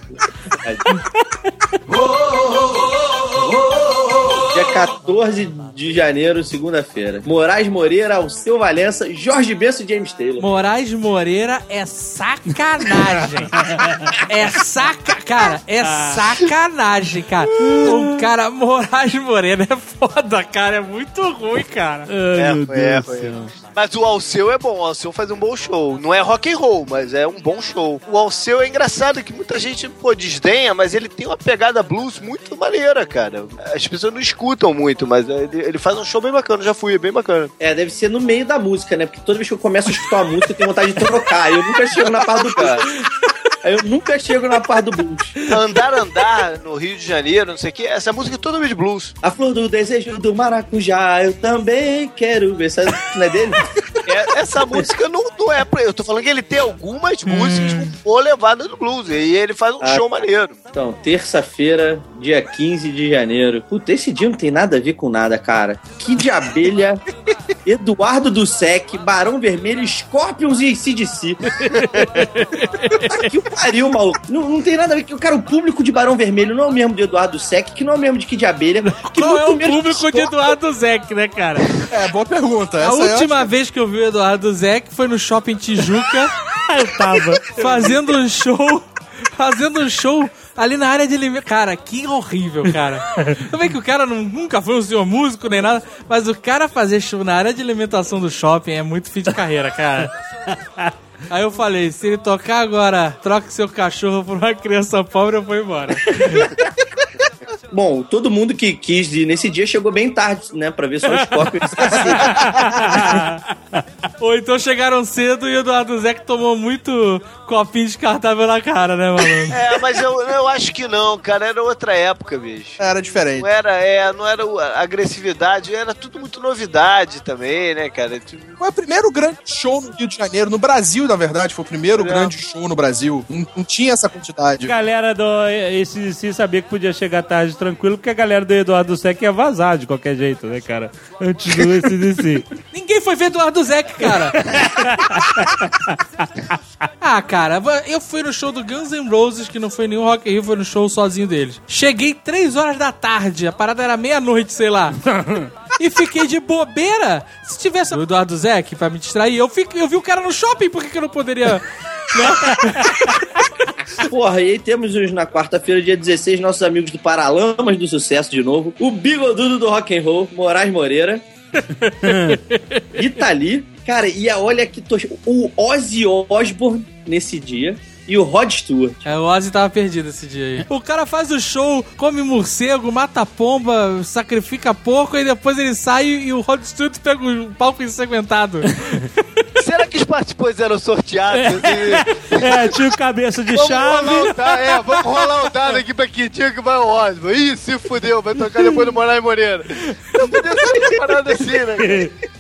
Dia quatorze de janeiro, segunda-feira. Moraes Moreira, Alceu Valença, Jorge Benson e James Taylor. Moraes Moreira é sacanagem. É saca... Cara, é sacanagem, cara. O cara, Moraes Moreira é foda, cara. É muito ruim, cara. Ai, É, meu foi, é, Deus foi. do céu. Mas o Alceu é bom, o Alceu faz um bom show. Não é rock and roll, mas é um bom show. O Alceu é engraçado, que muita gente, pô, desdenha, mas ele tem uma pegada blues muito maneira, cara. As pessoas não escutam muito, mas ele, ele faz um show bem bacana, já fui, é bem bacana. É, deve ser no meio da música, né? Porque toda vez que eu começo a escutar uma música, eu tenho vontade de trocar. Eu nunca chego na parte do blues. Eu nunca chego na parte do blues. Andar, andar no Rio de Janeiro, não sei o que, essa música é toda de blues. A flor do desejo do maracujá, eu também quero ver. Essa não é dele? É, essa música não, não é pra. Eu tô falando que ele tem algumas músicas com boa levada do blues. E ele faz um Ah, show maneiro. Então, terça-feira, dia quinze de janeiro. Puta, esse dia não tem nada a ver com nada, cara. Kid de Abelha, Eduardo do Sec, Barão Vermelho, Scorpions e A C D C. Tá que o pariu, maluco. Não, não tem nada a ver com. Cara, o público de Barão Vermelho não é o mesmo de Eduardo do Sec, que não é o mesmo de Kid de Abelha. Que Qual é muito o menos público de Scorpions. Eduardo Zeck, né, cara? É, boa pergunta. A Essa última é vez que eu vi o Eduardo Zeck foi no Shopping Tijuca, Eu tava. fazendo um show, fazendo um show ali na área de alimentação. Cara, que horrível, cara. Também que o cara não- nunca foi um senhor músico nem nada, mas o cara fazer show na área de alimentação do shopping é muito fim de carreira, cara. Aí eu falei, se ele tocar agora, troque seu cachorro por uma criança pobre, eu vou embora. Bom, todo mundo que quis ir nesse dia chegou bem tarde, né? Pra ver só os Scorpions. Ou então chegaram cedo e o Eduardo Zeck tomou muito copinho descartável na cara, né, maluco? É, mas eu, eu acho que não, cara. Era outra época, bicho. Era diferente. Não era, é, não era o- a agressividade, era tudo muito novidade também, né, cara? Tipo, Foi o primeiro grande show no Rio de Janeiro, no Brasil, na verdade. Foi o primeiro É. grande show no Brasil. Não, não tinha essa quantidade. Galera do A C D C sabia que podia chegar tarde tranquilo, porque a galera do Eduardo Sec ia vazar de qualquer jeito, né, cara? Antes do A C D C. Ninguém foi ver Eduardo Zeck, cara. Ah, cara, eu fui no show do Guns N' Roses, que não foi nenhum Rock in Rio, foi no show sozinho deles. Cheguei três horas da tarde, a parada era meia-noite, sei lá. E fiquei de bobeira. Se tivesse o Eduardo Zeck pra me distrair, eu, fico, eu vi o cara no shopping, por que, que eu não poderia... Porra, e aí temos os, na quarta-feira, dia dezesseis, nossos amigos do Paralamas do Sucesso de novo. O bigodudo do rock and roll, Moraes Moreira. Itali. Cara, e a, olha que tô... O Ozzy Osbourne nesse dia. E o Rod Stewart. É, o Ozzy tava perdido esse dia aí. O cara faz o show, come morcego, mata pomba, sacrifica porco, e depois ele sai e o Rod Stewart pega o palco ensanguentado. Será que os participantes eram sorteados? É, é tinha o cabeça de vamos chave. Rolar o dado, é, vamos rolar o dado aqui pra que dia que vai o Osmo. Ih, se fudeu, vai tocar depois do Moraes Moreira. Não podia ser parada assim, né, cara?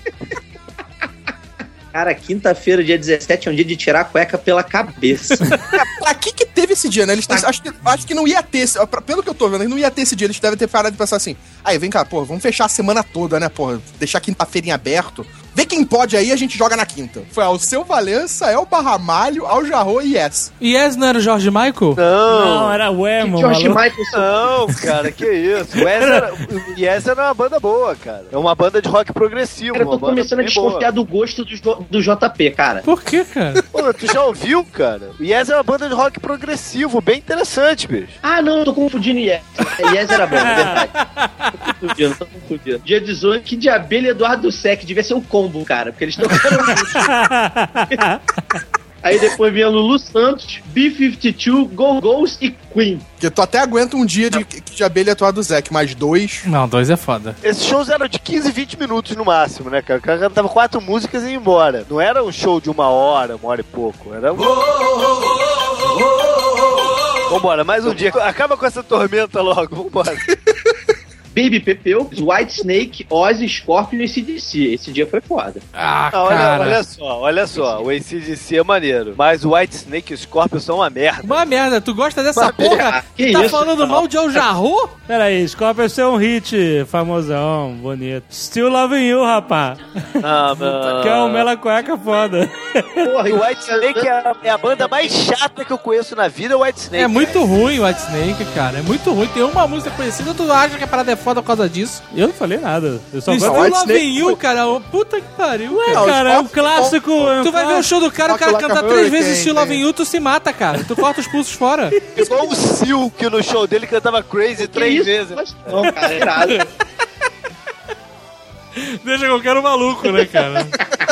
Cara, quinta-feira, dia dezessete, é um dia de tirar a cueca pela cabeça. Pra que que teve esse dia, né? Eles, acho, que, acho que não ia ter, esse, pelo que eu tô vendo, não ia ter esse dia. Eles devem ter parado de pensar assim, aí, vem cá, pô, vamos fechar a semana toda, né, pô, deixar quinta-feira em aberto. Vê quem pode aí, a gente joga na quinta. Foi Alceu Valença, Elba Ramalho, Al Jarreau e Yes. E Yes não era o George Michael? Não. Não, era o Emo, George maluco. Michael. Não, cara, que isso. O Yes era, o Yes era uma banda boa, cara. É uma banda de rock progressivo. Cara, eu tô uma banda começando a bem desconfiar boa. do gosto do, J- do J P, cara. Por que, cara? Pô, tu já ouviu, cara? O Yes é uma banda de rock progressivo, bem interessante, bicho. Ah, não, eu tô confundindo Yes. Yes era bom, é verdade. Tô confundindo, tô confundindo. Dia dezoito, que de Abelha e Eduardo Sec. Devia ser um combo, cara, porque eles tocaram muito. Aí depois vinha Lulu Santos, B cinquenta e dois, Go-Go's e Queen. Porque tu até aguenta um dia de, de Abelha atuar do Zeke, mais dois. Não, dois é foda. Esses shows eram de quinze, vinte minutos no máximo, né, cara? O cara cantava quatro músicas e ia embora. Não era um show de uma hora, uma hora e pouco. Era um... Vambora, mais um dia. Acaba com essa tormenta logo, vambora. Baby Pepeu, White Snake, Ozzy, Scorpion e A C D C. Esse dia foi foda. Ah, Ah, olha, cara. olha só, olha só. O A C D C é maneiro. Mas o White Snake e o Scorpion são uma merda. Uma merda, tu gosta dessa Uma porra? merda. Que tá isso, falando cara? mal de Al Jarreau? Pera aí, Scorpion é um hit famosão, bonito. Still Loving You, rapá. Ah, mano. Que é um mela cueca foda. Porra, O White Snake é a, é a banda mais chata que eu conheço na vida, o White Snake. É muito ruim o White Snake, cara. É muito ruim. Tem uma música conhecida, tu acha que a parada é foda por causa disso? Eu não falei nada. Eu só Still gosto... White Loving Snake You, foi- cara. Ô, puta que pariu, Ué, cara. cara, é um Scorpion- clássico. é um Tu vai ver o clássico. show do cara, o Rock cara Like canta a três vezes Hurricane, Still né? Loving You, tu se mata, cara. Tu corta os pulsos fora. Igual o Silk no show dele cantava Crazy Que três isso? vezes. Mas não, cara, é irado. Deixa qualquer um maluco, né, cara?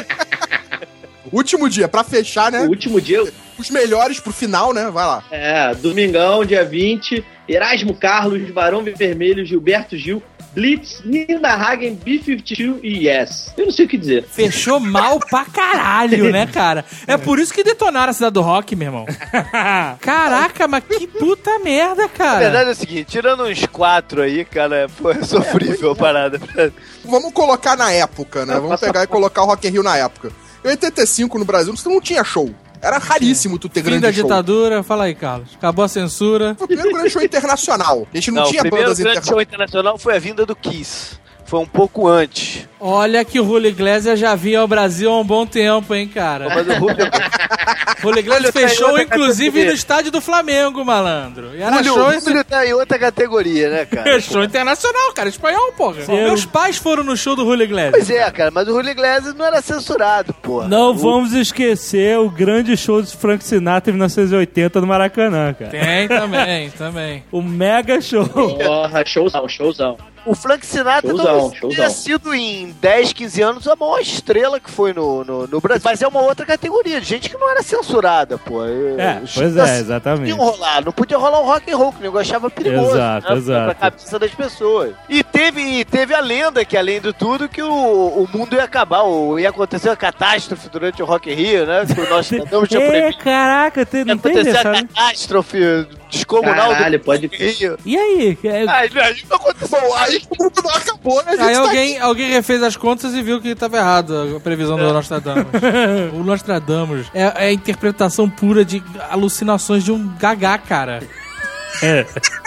Último dia, pra fechar, né? O último dia, Os melhores pro final, né? Vai lá. é, domingão, dia vinte, Erasmo Carlos, Barão Vermelho, Gilberto Gil, Blitz, Nina Hagen, B cinquenta e dois e Yes. Eu não sei o que dizer. Fechou mal pra caralho, né, cara? É por isso que detonaram a cidade do rock, meu irmão. Caraca, mas que puta merda, A cara. verdade é o seguinte, tirando uns quatro aí, cara, pô, é sofrível a parada. Vamos colocar na época, né? Vamos pegar e colocar o Rock in Rio na época. Em oitenta e cinco, no Brasil, você não tinha show. Era raríssimo tu ter Fim grande da show. ditadura, fala aí, Carlos. Acabou a censura. Foi o primeiro grande show internacional. A gente não, Não, tinha o primeiro bandas grande internacionais. show internacional foi a vinda do Kiss. Foi um pouco antes. Olha que o Julio Iglesias já vinha ao Brasil há um bom tempo, hein, cara. Mas o Julio... Julio Iglesias Julio tá em fechou, outra inclusive, categoria. no estádio do Flamengo, malandro. E era Julio, show, o Julio tá em outra categoria, né, cara? é show internacional, cara. Espanhol, porra. Sim. Meus pais foram no show do Julio Iglesias. Pois é, cara, mas o Julio Iglesias não era censurado, porra. Não O- vamos esquecer o grande show de Frank Sinatra em mil novecentos e oitenta no Maracanã, cara. Tem também, também. O mega show. Porra, showzão, showzão. O Frank Sinatra Showzão, talvez showzão. tenha sido em dez, quinze anos a maior estrela que foi no, no, no Brasil. Mas é uma outra categoria de gente que não era censurada, pô. É, Os pois shows é, exatamente. Não rolar, não podia rolar o rock and roll, que o nego achava perigoso. Exato, né, exato. Pra cabeça das pessoas. E teve, e teve a lenda que, além de tudo, que o, o mundo ia acabar, ou ia acontecer uma catástrofe durante o Rock in Rio, né? Que o Nostradamus tinha É, previsto. caraca, tem, Ia não tem acontecer dessa, a né? catástrofe descomunal Caralho, do pode- Rock in Rio. E aí? É- Aí, aí não aconteceu. Bom, aí o mundo não acabou, né? A gente Aí tá alguém, alguém refez as contas e viu que estava errado a previsão do Nostradamus. O Nostradamus é, é a interpretação pura de alucinações de um gagá, cara. É.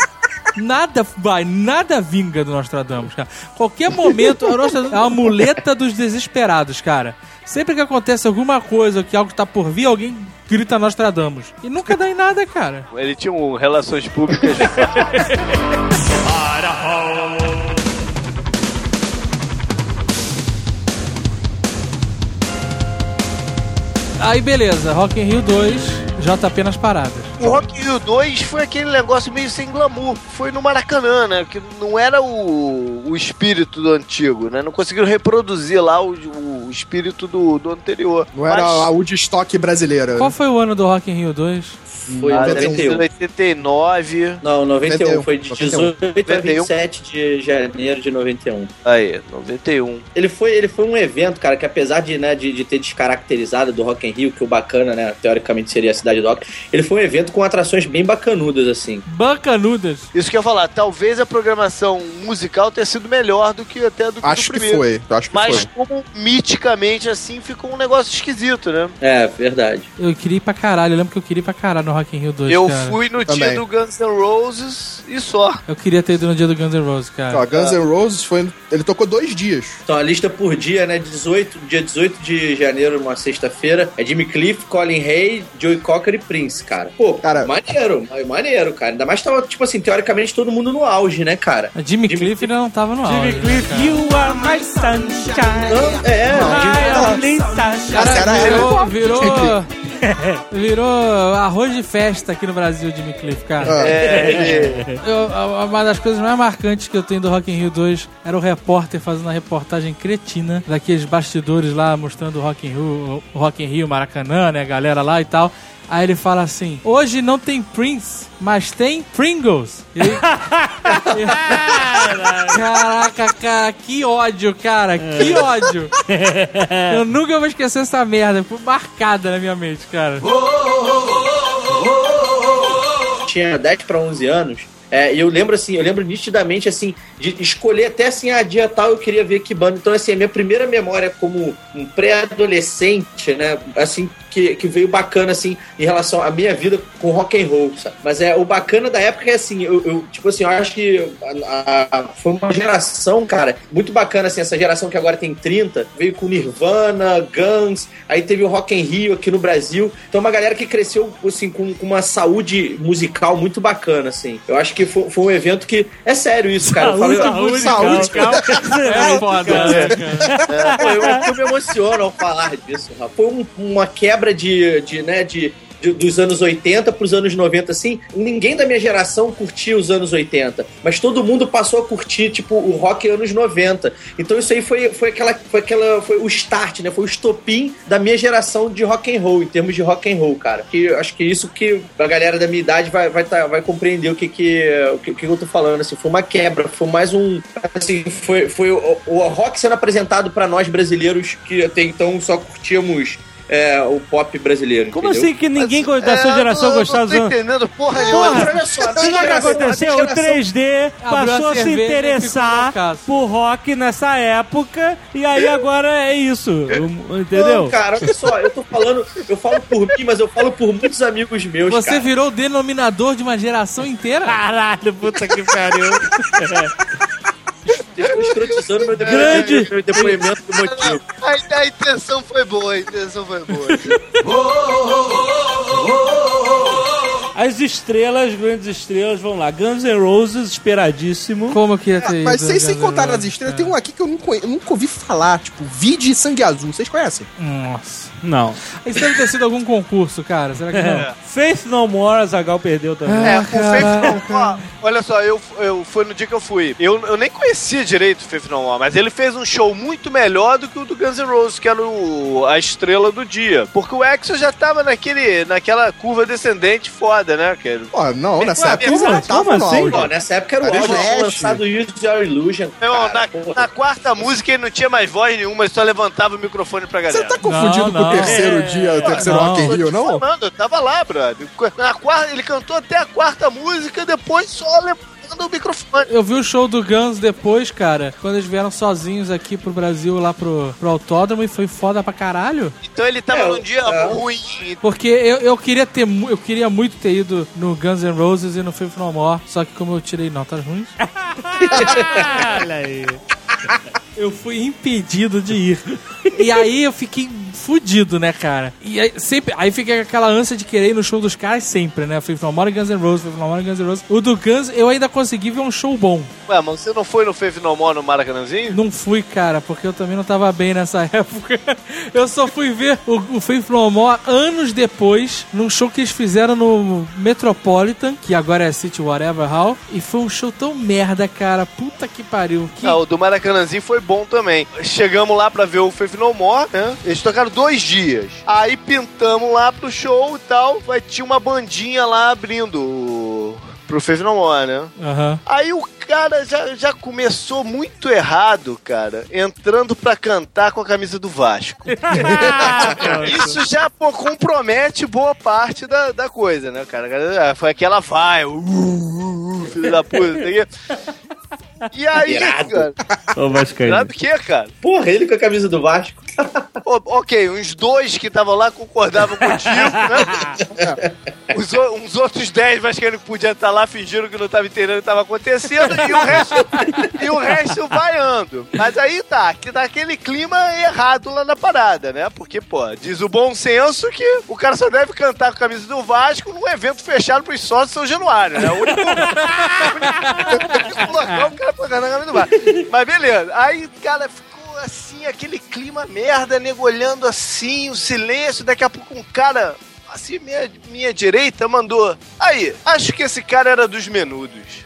Nada vai, nada vinga do Nostradamus, cara. Qualquer momento, o Nostradamus é uma muleta dos desesperados, cara. Sempre que acontece alguma coisa, que algo tá por vir, alguém grita Nostradamus. E nunca dá em nada, cara. Ele tinha um relações públicas. Aí beleza, Rock in Rio dois. J P nas paradas. O Rock in Rio dois foi aquele negócio meio sem glamour. Foi no Maracanã, né? Que não era o, o espírito do antigo, né? Não conseguiram reproduzir lá o, o espírito do, do anterior. Não era Mas- a Woodstock brasileira. Qual foi o ano do Rock in Rio dois? Foi Ah, em deve ser noventa e um. oitenta e nove. Não, noventa e um. Foi de noventa e um. dezoito a vinte e sete de janeiro de noventa e um. Aí, noventa e um. Ele foi, ele foi um evento, cara, que apesar de, né, de, de ter descaracterizado do Rock in Rio, que o bacana, né, teoricamente seria a cidade do rock, ele foi um evento com atrações bem bacanudas, assim. Bacanudas. Isso que eu ia falar, talvez a programação musical tenha sido melhor do que até do que Acho do que primeiro. foi, eu acho que Mas foi. como miticamente assim ficou um negócio esquisito, né? É, verdade. Eu queria ir pra caralho. Eu lembro que eu queria ir pra caralho no Rock in Rio dois, Eu cara. fui no Também. dia do Guns N' Roses e só. Eu queria ter ido no dia do Guns N' Roses, cara. Ó, Guns N' Roses foi. Ele tocou dois dias. Então a lista por dia, né, dezoito, dia dezoito de janeiro, uma sexta-feira, é Jimmy Cliff, Colin Hay, Joey Cocker e Prince, cara. Pô, Cara- maneiro, maneiro, cara. Ainda mais tava, tipo assim, teoricamente todo mundo no auge, né, cara? A Jimmy, Jimmy Cliff ainda não tava no Jimmy auge, né, Cliff, cara? you are my sunshine. Não, é, My only sunshine. Cara, era Virou, era- virou, virou arroz de festa aqui no Brasil, Jimmy Cliff, cara. Ah. É, Eu- a- uma das coisas mais marcantes que eu tenho do Rock in Rio dois era o repórter fazendo a reportagem cretina daqueles bastidores lá, mostrando o Rock in Rio, o Rock in Rio, Maracanã, né, a galera lá e tal. Aí ele fala assim, hoje não tem Prince, mas tem Pringles. E- Caraca, cara, que ódio, cara, que ódio. Eu nunca vou esquecer essa merda, foi marcada na minha mente, cara. tinha dez para onze anos, é, e eu lembro assim, eu lembro nitidamente assim, de escolher até assim, a dia tal eu queria ver que banda. Então assim, a minha primeira memória como um pré-adolescente, né, assim, que, que veio bacana assim, em relação à minha vida com rock and roll, sabe? Mas é, o bacana da época é assim, eu, eu tipo assim, eu acho que a, a, foi uma geração, cara, muito bacana assim, essa geração que agora tem trinta, veio com Nirvana, Guns, aí teve o Rock in Rio aqui no Brasil, então uma galera que cresceu assim, com, com uma saúde musical muito bacana, assim. Eu acho que foi, foi um evento que, é sério isso, cara, eu falei, Saúde, saúde, calma, calma. É foda, né, cara? Pô, eu, eu me emociono ao falar disso, Rafa. Foi um- uma quebra de, de, né, de, de- dos anos oitenta pros anos noventa, assim. Ninguém da minha geração curtia os anos oitenta, mas todo mundo passou a curtir, tipo, o rock anos noventa. Então isso aí foi, foi aquela, foi aquela, foi o start, né? Foi o estopim da minha geração de rock and roll, em termos de rock and roll, cara. Que eu acho que isso que a galera da minha idade vai, vai, tá, vai compreender o que que, o que que eu tô falando, assim. Foi uma quebra, foi mais um, assim, foi, foi o, o rock sendo apresentado pra nós brasileiros que até então só curtíamos é, o pop brasileiro. Como entendeu? assim que ninguém da sua É, geração eu não- gostava eu dos não tô anos... entendendo porra Porra, nenhuma. olha só, Sabe o que aconteceu? O três D Abriu passou a a se cerveja e ficou interessar loucaço. por rock nessa época e aí agora é isso, entendeu? Não, cara, olha só, eu tô falando, eu falo por mim, mas eu falo por muitos amigos meus, Você cara. virou o denominador de uma geração inteira? Caralho, puta que pariu. Estou escrotizando meu Grande. depoimento, meu depoimento do motivo. A, a intenção foi boa, a intenção foi boa. As estrelas, grandes estrelas, vão lá. Guns N' Roses, esperadíssimo. Como eu queria ter ido. Mas vocês, sem Guns N' contar Roses, nas estrelas, cara. tem um aqui que eu nunca, eu nunca ouvi falar, tipo, Vide Sangue Azul. Vocês conhecem? Nossa. Não. Isso deve ter sido algum concurso, cara. Será que não? Faith No More, a Zagal perdeu também. É, Ah, o Faith caraca. No More, olha só, eu, eu foi no dia que eu fui. Eu, eu nem conhecia direito o Faith No More, mas ele fez um show muito melhor do que o do Guns N' Roses, que era o, a estrela do dia. Porque o Axl já tava naquele, naquela curva descendente foda, né? Que era- Pô, não, nessa Ué, época como- não tava como no assim? auge. Pô, nessa época era o Era auge, Slash. tinha lançado Use Your Illusion. Meu, cara, na, porra. na quarta música ele não tinha mais voz nenhuma, ele só levantava o microfone pra galera. Você tá confundindo Não, com o não. terceiro É, dia, o terceiro não. Rock in Tô Rio, te não? falando, eu tava lá, brother. Na quarta, ele cantou até a quarta música, depois só levantando o microfone. Eu vi o show do Guns depois, cara, quando eles vieram sozinhos aqui pro Brasil, lá pro, pro autódromo, e foi foda pra caralho. Então ele tava É, num dia é. ruim. Porque eu, eu queria ter mu- eu queria muito ter ido no Guns N' Roses e no Faith No More, só que como eu tirei notas ruins, Olha aí. eu fui impedido de ir. E aí eu fiquei fudido, né, cara? E aí, sempre, aí fica aquela ânsia de querer ir no show dos caras sempre, né? Faith No More e Guns N' Roses, Faith No More e Guns N' Roses. O do Guns, eu ainda consegui ver um show bom. Ué, mas você não foi no Faith No More no Maracanãzinho? Não fui, cara, porque eu também não tava bem nessa época. Eu só fui ver o, o Faith No More anos depois, num show que eles fizeram no Metropolitan, que agora é City Whatever Hall, e foi um show tão merda, cara. Puta que pariu. Que... Ah, o do Maracanãzinho foi bom também. Chegamos lá pra ver o Faith No More, né? Eles tocaram dois dias. Aí pintamos lá pro show e tal. Vai, tinha uma bandinha lá abrindo pro Faith No More, né? Uhum. Aí o cara já, já começou muito errado, cara, entrando pra cantar com a camisa do Vasco. Isso já, pô, compromete boa parte da, da coisa, né, cara? Foi aquela vai, uh, uh, uh, filho da puta, e aí, Irado. cara? Ô, Vascaíno. Sabe o que, cara? Porra, ele com a camisa do Vasco. O- ok, uns dois que estavam lá concordavam contigo, né? Os, o- uns outros dez vascaínos que podiam estar lá fingindo que não estavam entendendo o que estava acontecendo e o resto, e o resto vaiando. Mas aí tá, que tá aquele clima errado lá na parada, né? Porque, pô, diz o bom senso que o cara só deve cantar com a camisa do Vasco num evento fechado pros sócios de São Januário, né? O único, o único local que o cara pode cantar com a camisa do Vasco. Mas beleza, aí, cara, ficou assim, aquele clima merda, nego olhando assim, o silêncio, daqui a pouco um cara, assim, minha, minha direita, mandou, aí, acho que esse cara era dos Menudos.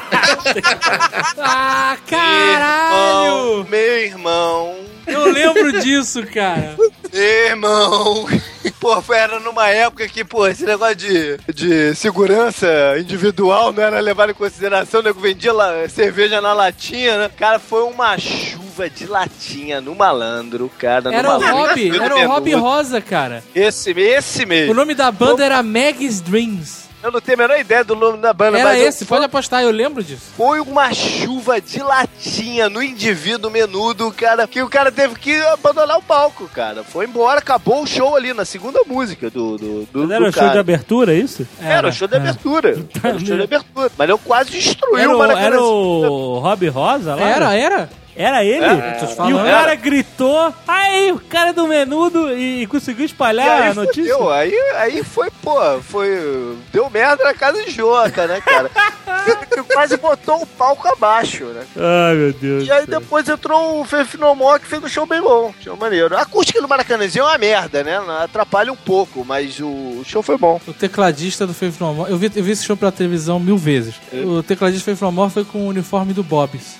Ah, Irmão, caralho! meu irmão, Eu lembro disso, cara. irmão, pô, foi- era numa época que, pô, esse negócio de, de segurança individual não era levado em consideração, o nego vendia lá, cerveja na latinha, né? Cara, foi uma chuva de latinha no malandro, cara. Era no o malandro. Rob, Do era o Rob Menudo. Rosa, cara. Esse, esse O mesmo. nome da banda era Mag's Dreams. Eu não tenho a menor ideia do nome da banda, Era mas eu- esse, pode apostar, eu lembro disso. foi uma chuva de latinha no indivíduo Menudo, cara, que o cara teve que abandonar o palco, cara. Foi embora, acabou o show ali na segunda música do, do, do, Mas do era o show cara. de abertura, é isso? Era o show de abertura. Era o show de abertura. Mas eu quase destruí Era o o, Maracanã. era o Rob Rosa lá? Era, era. Era ele? É, tô te E o falando. cara gritou, aí, o cara do Menudo, e conseguiu E espalhar aí a notícia. fudeu, aí, aí foi, pô, foi... Deu merda na casa de Jota, né, cara? Ele quase botou o palco abaixo, né? Ai, meu Deus. E aí do céu. depois entrou o Faith No More, que fez um show bem bom, show maneiro. A acústica do Maracanãzinho é uma merda, né? Atrapalha um pouco, mas o show foi bom. O tecladista do Faith No More, eu vi, eu vi esse show pela televisão mil vezes. O tecladista do Faith No More foi com o uniforme do Bob's.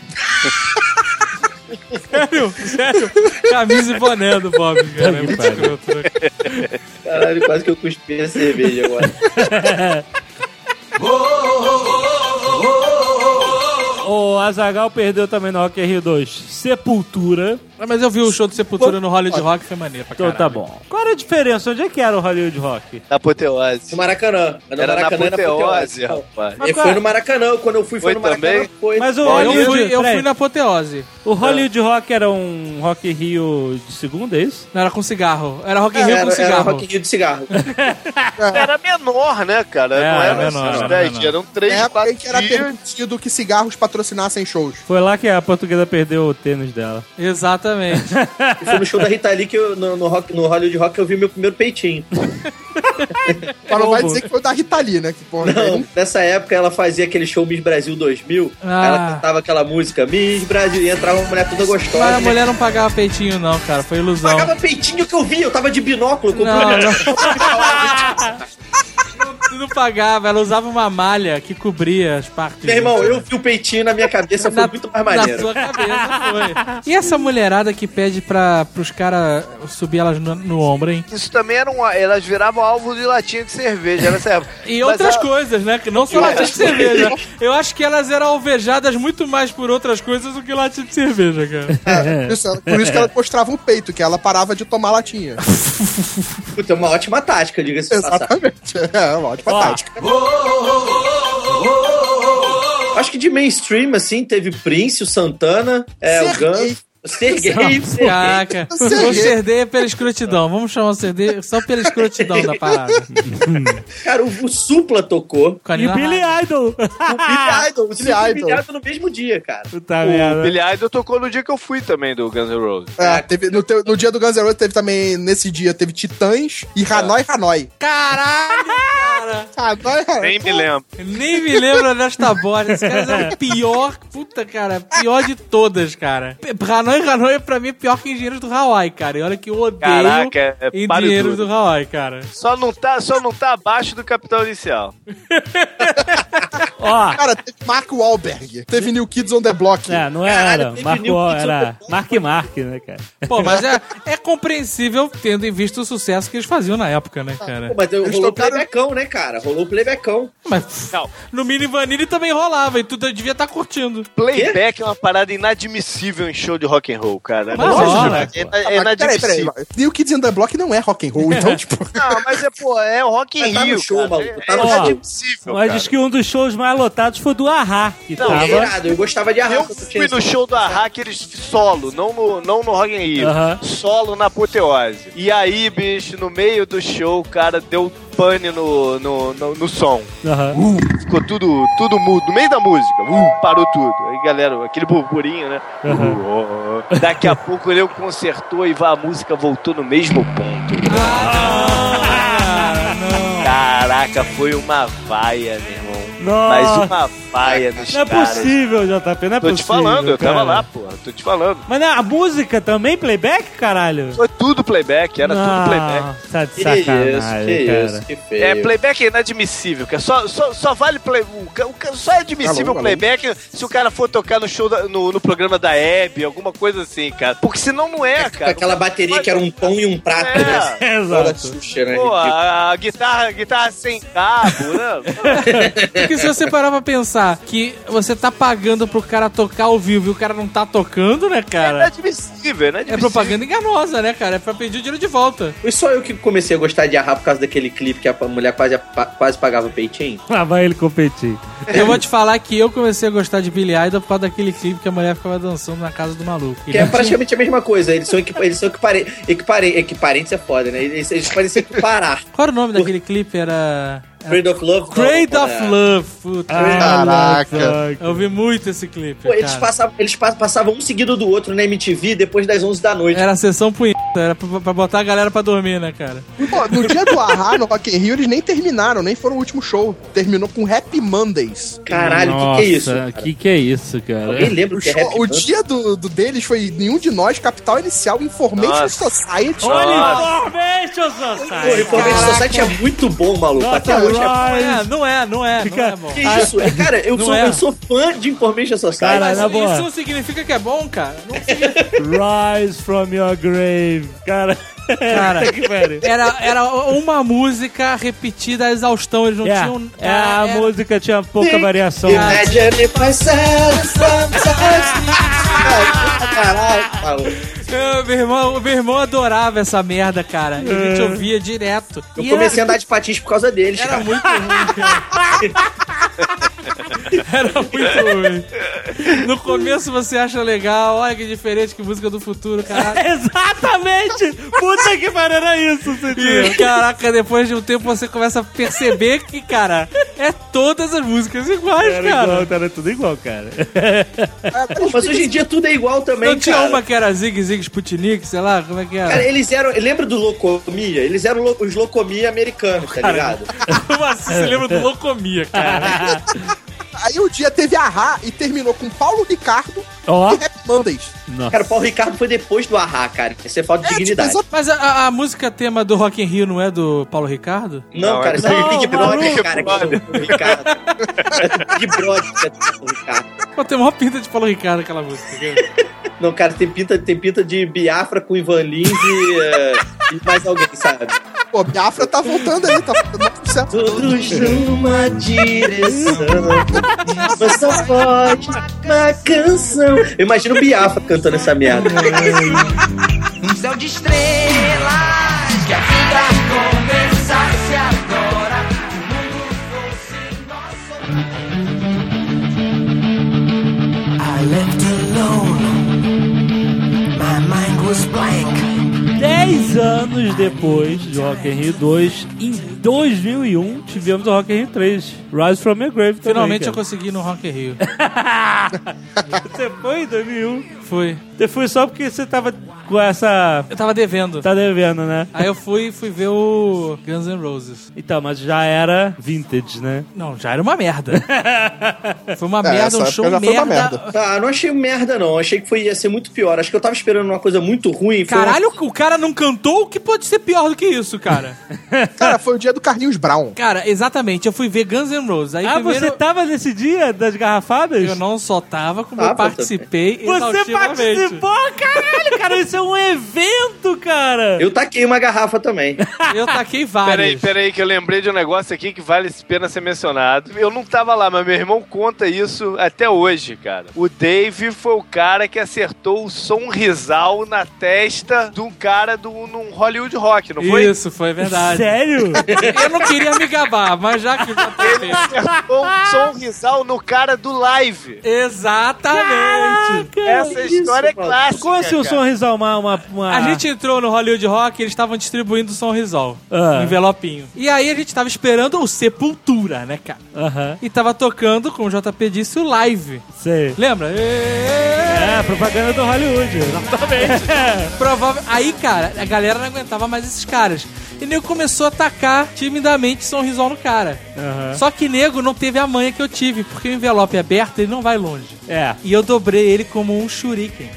Sério, sério. Camisa e boné do Bob's, cara. É muito escroto, né? Caralho, quase que eu cuspi a cerveja agora. O Azaghal perdeu também no Rock in Rio dois. Sepultura. Mas eu vi o show do Sepultura no Hollywood Rock, foi maneiro pra Então caralho. tá bom. Qual era a diferença? Onde é que era o Hollywood Rock? Na Apoteose. No Maracanã. No Era na Maracanã, Apoteose, Não. rapaz. Mas Ele qual foi é? no Maracanã. Quando eu fui, foi, Foi no Maracanã. também? Foi. Mas o Eu Hollywood... fui, eu peraí. fui na Apoteose. O Hollywood Rock era um Rock in Rio de segunda, é isso? Não, era com cigarro. Era Rock in É, Rio era, com era cigarro. Rock in Rio de cigarro. Era menor, né, cara? É, não era era menor, esses era dez menor. dias, eram três, É época quatro em que era dias. permitido que cigarros patrocinassem shows. Foi lá que a portuguesa perdeu o tênis dela. Exatamente. E foi no show da Rita Lee que eu, no, no, rock, no Hollywood Rock eu vi meu primeiro peitinho. Mas não vai Como? dizer que foi da Rita Lee, né? Que, porra, Não, nessa época ela fazia aquele show Miss Brasil dois mil. Ah. Ela cantava aquela música Miss Brasil e entrava uma mulher toda gostosa. Mas a né? mulher não pagava peitinho, não, cara. Foi ilusão. Pagava peitinho que eu vi, eu tava de binóculo. Com Não, não. não, não pagava. Ela usava uma malha que cobria as partes. Meu irmão, eu vi o peitinho na minha cabeça, foi Na- muito mais Na maneiro. sua cabeça foi. E essa mulherada que pede pra, pros caras subir elas no, no ombro, hein? Isso também era um... Elas viravam alvo de latinha de cerveja nessa época. E Mas outras a- coisas, né? Que não só latinha de cerveja. Eu acho que elas eram alvejadas muito mais por outras coisas do que latinha de cerveja, cara. Por isso, por isso que ela mostrava um peito, que ela parava de tomar latinha. Puta, é uma ótima tática, diga-se de passagem. Exatamente. É, uma ótima Ó. tática. Acho que de mainstream, assim, teve Prince, o Santana, é, o Acertei. Guns. Ser gay, ser gay. Caraca, o C D é pela escrotidão. Vamos chamar o C D só pela escrotidão da parada. Cara, o, o Supla tocou. Com a E Nina Billy Hagen. Idol. O Billy Idol. O Billy Billy Idol. Idol no mesmo dia, cara. Puta O merda. Billy Idol tocou no dia que eu fui também do Guns N' Roses. É, teve, no, teu- no dia do Guns N' Roses teve também, nesse dia, teve Titãs e Hanoi Hanoi. Caralho, cara. Hanoi Hanoi. Nem me lembro. Nem me lembro desta bosta. Esse cara é o pior, puta, cara, pior de todas, cara. Hanoi Hanoi, pra mim, é pior que Engenheiros do Hawaii, cara. E olha que eu odeio Caraca, é, é Engenheiros tudo. do Hawaii, cara. Só não, tá, só não tá abaixo do Capitão Inicial. Ó, Cara, teve Mark Wahlberg. Teve New Kids on the Block. é, não Caralho, era. teve Marco, New Kids on era the Mark Mark, né, cara? Pô, mas é, é compreensível tendo em vista o sucesso que eles faziam na época, né, cara? Pô, mas eu, Eles rolou tocaram- playbackão, né, cara? Rolou playbackão. Mas Não. no Mini Vanille também rolava e tu devia estar curtindo. Playback é uma parada inadmissível em show de rock and roll, cara. Mas Não, rola. é, Ah, é mas peraí, peraí. inadmissível. New Kids on the Block não é rock and roll, então, tipo... Não, mas é, pô, é o Rock in Mas tá no Rio, show, cara. maluco, É, tá é no show. inadmissível, Mas cara. diz que um dos shows mais lotados foi do Ahá, que Não, tava... É irado, eu gostava de Eu arranco. fui no show do Ahá, aqueles solo, não no, não no Rock in Rio. Aham. Solo na apoteose. E aí, bicho, no meio do show, o cara deu pane no, no, no, no som. Aham. Ficou tudo, tudo mudo, no meio da música. Uh, parou tudo. Aí, galera, aquele burburinho, né? Aham. Uh, daqui a pouco ele consertou e a música voltou no mesmo ponto. Ah, não. Caraca, foi uma vaia, meu irmão. Nossa. Mas uma vaia nos Não é caras. possível, J P, não é Tô possível. te falando, eu tava cara. lá, porra. Tô te falando. Mas não, a música também, playback, caralho? Foi tudo playback, era tudo playback. Tá de Que sacanagem, isso, que cara. isso, que feio. É, playback é inadmissível, cara. Só, só, só vale play, o, ca- o, ca- só é admissível Alô, alô. playback se o cara for tocar no show da- no, no programa da Hebe, alguma coisa assim, cara. Porque senão não é, Com cara. aquela bateria que era um pão e um prato, É. né? Olha Exato. Xuxa, né? Pô, a, a guitarra, guitarra sem cabo, né? Porque se você parar pra pensar que você tá pagando pro cara tocar ao vivo e o cara não tá tocando, né, É cara? inadmissível, é É inadmissível. propaganda enganosa, né, cara? É pra pedir o dinheiro de volta. Foi só eu que comecei a gostar de arrar por causa daquele clipe que a mulher quase, quase pagava o peitinho. Lá vai ele competir. Eu vou te falar que eu comecei a gostar de Billy Idol por causa daquele clipe que a mulher ficava dançando na casa do maluco. Que é praticamente a mesma coisa. Eles são, equipa eles são equipare equipare equiparentes, é foda, né? Eles, eles podem se equiparar. Qual era o nome daquele clipe? Era... Creed of Love. Creed não, of é. Love. Puta. Caraca. Eu vi muito esse clipe, Pô, eles, cara. passavam, eles pa- passavam um seguido do outro na M T V depois das onze da noite. Era a sessão punheta, era pra, pra botar a galera pra dormir, né, cara? Pô, no dia do Ahá, no Rock in Rio, eles nem terminaram, nem foram o último show. Terminou com Happy Mondays. Caralho, o que, que é isso? Nossa, que que é isso, cara? Alguém lembra O, o que é show- Happy o Mondays? dia do, do deles foi Nenhum de Nós, Capital Inicial, Information Nossa. Society. Olha, Information Pô, Society. Information Society é muito bom, maluco. Até Nossa, hoje é Rise. Não é, não é, não é, não é bom. Que isso? É, cara, eu Não sou, é. eu sou fã de Information Society. Cara, Mas na boa. isso não significa que é bom, cara. Não significa. Rise from your grave. Cara, Cara, puta que pariu. Era, era uma música repetida a exaustão, eles não É, tinham... é, a era- música tinha pouca variação. Imagine myself sometimes. Caralho, maluco. Eu, meu, irmão, meu irmão adorava essa merda, cara. E a gente ouvia direto. Eu E comecei a era, andar de patins por causa deles, era cara. muito ruim, cara. Era muito ruim. No começo você acha legal, olha que diferente, que música do futuro, cara. Exatamente! Puta que pariu, era isso, E, Cidinho. caraca, depois de um tempo você começa a perceber que, cara, é todas as músicas iguais, Era cara. igual, era tudo igual, cara. Pô, mas hoje em dia tudo é igual também, Não tinha cara. uma que era Zig Zig Sputnik, sei lá, como é que Cara, era? eles eram. Lembra do Locomia? Eles eram lo- os Locomia americanos, tá ligado? Como assim você lembra do Locomia, cara? Aí o dia teve Ahá e terminou com Paulo Ricardo Ó. e Happy Mondays. Nossa. Cara, o Paulo Ricardo foi depois do Ahá, cara. Isso é falta de É, dignidade. tipo, Mas a, a- a música tema do Rock in Rio não é do Paulo Ricardo? Não, Não, cara, é isso aí é do- Big Não, Brother, Big cara. Brother. Que é do Ricardo. É do Big Brother que é do Paulo Ricardo. Pô, tem uma pinta de Paulo Ricardo aquela música. cara. Não, cara, tem pinta, tem pinta de Biafra com Ivan Lins e, eh, e mais alguém, sabe? Pô, Biafra tá voltando aí, tá ficando nove por cento. Todos numa direção, mas só pode uma canção. Eu imagino o Biafra cantando essa merda. Um céu de estrelas que a vida começasse agora. O mundo fosse nosso. I left alone anos depois de Rock in Rio dois, em dois mil e um, tivemos o Rock in Rio três, Rise from the Grave. Finalmente também, eu consegui ir no Rock in Rio. Você foi em dois mil e um? Fui. Você foi só porque você tava com essa... Eu tava devendo. Tá devendo, né? Aí eu fui fui ver o Guns N' Roses. Então, mas já era vintage, né? Não, já era uma merda. Foi uma É, merda, essa um época show já foi merda. uma merda. Ah, não achei merda, não. Achei que foi, ia ser muito pior. Acho que eu tava esperando uma coisa muito ruim. Foi Caralho, o cara não cantou, o que pode ser pior do que isso, cara? Cara, foi o dia do Carlinhos Brown. Cara, exatamente, eu fui ver Guns N' Roses. Aí Ah, primeiro, você tava nesse dia das garrafadas? eu não só tava, como eu Tava participei Você exaustivamente. participou? Caralho, cara, isso é um evento, cara! Eu taquei uma garrafa também. Eu taquei vários. Peraí, peraí, que eu lembrei de um negócio aqui que vale a pena ser mencionado. Eu não tava lá, mas meu irmão conta isso até hoje, cara. O Dave foi o cara que acertou o sonrisal na testa de um cara do, num Hollywood Rock, não foi? Isso, foi verdade. Sério? Eu não queria me gabar, mas já que já tá Ele acertou um sonrisal no cara do live. Exatamente. Caraca, Essa história é mano. clássica. Como assim um cara. sorrisal? Uma, uma, uma... A gente entrou no Hollywood Rock e eles estavam distribuindo o Sonrisol. Ah. Um envelopinho. E aí a gente tava esperando o Sepultura, né, cara? Aham, E tava tocando, como o J P disse, o live. sei. Lembra? É, propaganda do Hollywood. Exatamente. Provável. Aí, cara, a galera não aguentava mais esses caras. E o nego começou a atacar timidamente Sonrisol no cara. Aham. Só que nego não teve a manha que eu tive, porque o envelope aberto ele não vai longe. É. E eu dobrei ele como um shuriken.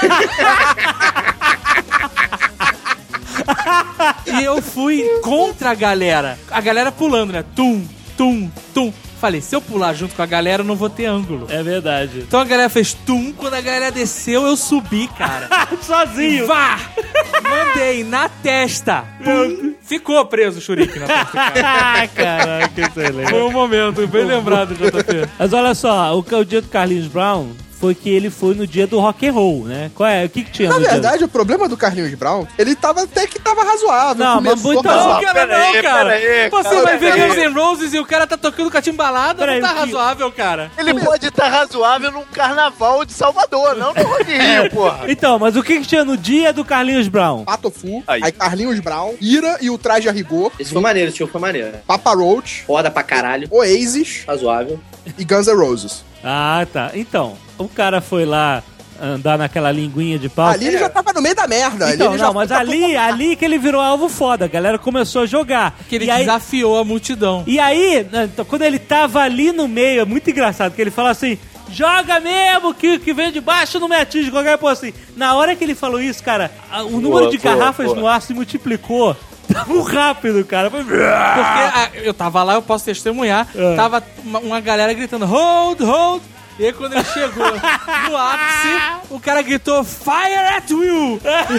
E eu fui contra a galera. A galera pulando, né? Tum, tum, tum. Falei, se eu pular junto com a galera, eu não vou ter ângulo. É verdade. Então a galera fez tum. Quando a galera desceu, eu subi, cara. Sozinho. Vá! Mandei na testa. Pum. Ficou preso o shuriken na testa, cara. Ah, caraca, excelente. Foi um momento bem lembrado, J P. Mas olha só, o, o dia do Carlinhos Brown foi que ele foi no dia do rock and roll, né? Qual é? O que que tinha Na no dia? verdade, o problema do Carlinhos Brown, ele tava até que tava razoável. Não, mas começou muito- Não, razoável. cara, Pera não, aí, cara. pera aí, Você cara, vai ver pera Guns aí. N' Roses e o cara tá tocando catimbalada, Pera não aí, tá o que- razoável, cara. Ele pode estar razoável num carnaval de Salvador, não no Rock in Rio, porra. Então, mas o que que tinha no dia do Carlinhos Brown? Pato Fu, Aí. aí. Carlinhos Brown, Ira e o Traje a Rigor, Esse foi maneiro, esse show foi maneiro. Papa Roach, Foda pra caralho. Oasis Razoável. e Guns N' Roses. Ah, tá. Então, o cara foi lá andar naquela linguinha de pau. Ali ele já tava no meio da merda. ali Então, ele não, já mas tava- ali, ali que ele virou alvo foda. A galera começou a jogar. Que ele e aí, desafiou a multidão. e aí, né, então, quando ele tava ali no meio, é muito engraçado, que ele fala assim, joga mesmo, que o que vem de baixo não me atinge. Qualquer coisa assim. Na hora que ele falou isso, cara, a- o número Boa, de boa, garrafas boa. no ar se multiplicou. Tão rápido, cara. Foi... Porque ah, eu tava lá, eu posso testemunhar, É. tava uma, uma galera gritando, hold, hold. E aí quando ele chegou no ápice, o cara gritou, fire at will.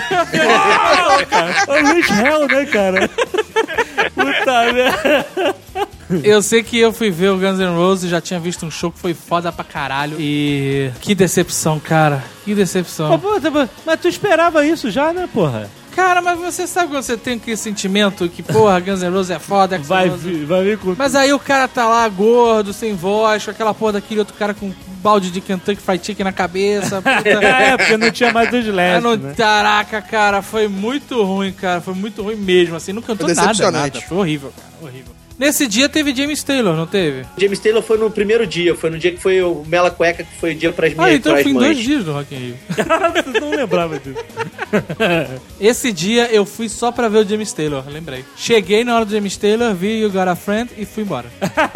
Unleash Hell, né, cara? Puta merda. Eu sei que eu fui ver o Guns N' Roses, já tinha visto um show que foi foda pra caralho. E que decepção, cara. Que decepção. Mas, pô, tá- mas tu esperava isso já, né, porra? Cara, mas você sabe quando você tem aquele sentimento que, porra, Guns N' Roses é foda. Guns N' Vai Roses- vir, vai vir com... Mas aí o cara tá lá gordo, sem voz, com aquela porra daquele outro cara com um balde de Kentucky Fried Chicken na cabeça. Puta. É, porque não tinha mais dois Ah, leste, não, né? Caraca, cara, foi muito ruim, cara. Foi muito ruim mesmo, assim. Não cantou Foi nada, decepcionante. nada. Foi horrível, cara. Horrível. Nesse dia teve James Taylor, não teve? James Taylor foi no primeiro dia, foi no dia que foi o Mela Cueca, que foi o dia pras minhas Ah, então eu pras fui em mães. dois dias do Rock in Rio. Você não lembrava disso. Esse dia eu fui só pra ver o James Taylor, lembrei. Cheguei na hora do James Taylor, vi You Got a Friend e fui embora.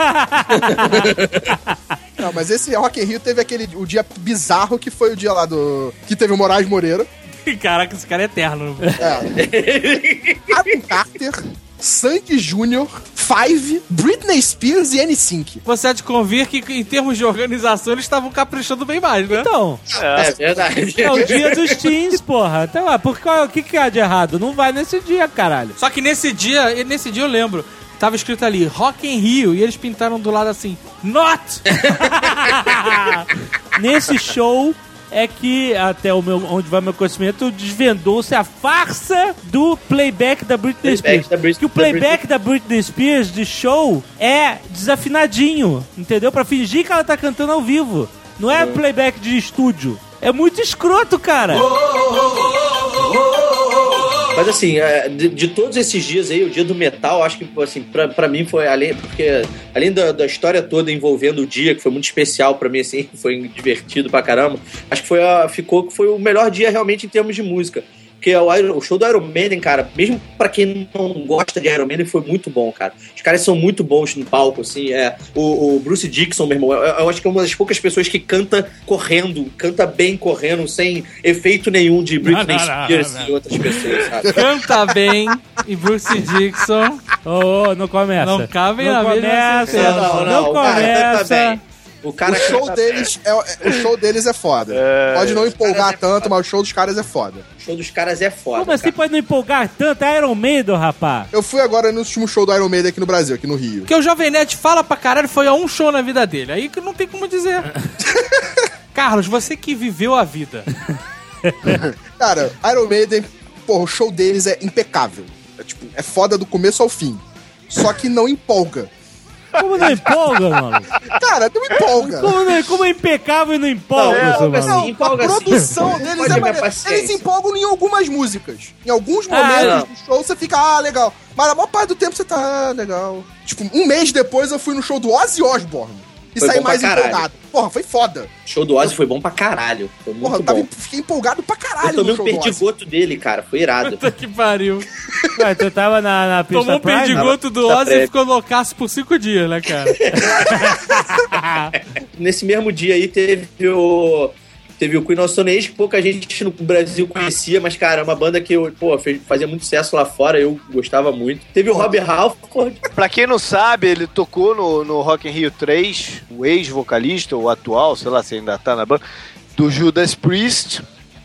Não, mas esse Rock in Rio teve aquele o dia bizarro que foi o dia lá do... que teve o Moraes Moreira. Caraca, esse cara é eterno. É. Aaron Carter, Sandy Júnior, Five, Britney Spears e N Sync. Você há de convir que em termos de organização eles estavam caprichando bem mais, né? Então, É verdade. é o dia dos teens, porra. Então, ah, por qual- o que que há de errado? Não vai nesse dia, caralho. Só que nesse dia, nesse dia eu lembro, tava escrito ali, Rock in Rio, e eles pintaram do lado assim, Not! Nesse show é que, até o meu, onde vai meu conhecimento, desvendou-se a farsa do playback da Britney Playback Spears. da Brit- que o da playback da Britney Spears de show é desafinadinho, entendeu? Pra fingir que ela tá cantando ao vivo. Não é playback de estúdio. É muito escroto, cara. Mas assim, é, de, de todos esses dias aí, o dia do metal, acho que assim, pra, pra mim foi além, porque além da, da história toda envolvendo o dia, que foi muito especial pra mim, assim, foi divertido pra caramba, acho que foi a, ficou que foi o melhor dia realmente em termos de música. Porque o, Iron, o show do Iron Maiden, cara, mesmo pra quem não gosta de Iron Maiden, foi muito bom, cara. Os caras são muito bons no palco, assim. É, o, o Bruce Dickinson, meu irmão, eu, eu acho que é uma das poucas pessoas que canta correndo, canta bem correndo, sem efeito nenhum de Britney Spears e outras pessoas, sabe? Canta bem e Bruce Dickinson. Ô, oh, não começa. Não cabe não na começa, mesma não, não, não, não começa. O, cara o show deles é, o show deles é foda. É, pode não empolgar é tanto, mas o show dos caras é foda. O show dos caras é foda. Como assim pode não empolgar tanto? É Iron Maiden, rapaz. Eu fui agora no último show do Iron Maiden aqui no Brasil, aqui no Rio. Porque o Jovem Nerd fala pra caralho, foi a um show na vida dele. Aí que não tem como dizer. Carlos, você que viveu a vida. Cara, Iron Maiden, porra, o show deles é impecável. É, tipo, é foda do começo ao fim. Só que não empolga. Como não empolga, mano? Cara, não empolga. Como, não, como é impecável e não empolga, não, seu não, maluco? empolga a produção assim. deles é maneira. Eles empolgam em algumas músicas. Em alguns momentos ah, do show você fica, ah, legal. Mas a maior parte do tempo você tá, ah, legal. Tipo, um mês depois eu fui no show do Ozzy Osbourne. E foi saí mais empolgado. Porra, foi foda. O show do Ozzy foi bom pra caralho. Foi muito Porra, eu tava, bom. Fiquei empolgado pra caralho. Eu tomei um perdigoto dele, cara. Foi irado. Puta que pariu. Ué, tu tava na, na pista Tomou um Prime? perdigoto do Ozzy e ficou loucaço por cinco dias, né, cara? Nesse mesmo dia aí teve o... Teve o Queen of Stone Age, que pouca gente no Brasil conhecia, mas, cara, é uma banda que eu, pô, fez, fazia muito sucesso lá fora, eu gostava muito. Teve o Rob Halford. Pra quem não sabe, ele tocou no, no Rock in Rio três, o ex-vocalista, ou atual, sei lá se ainda tá na banda, do Judas Priest.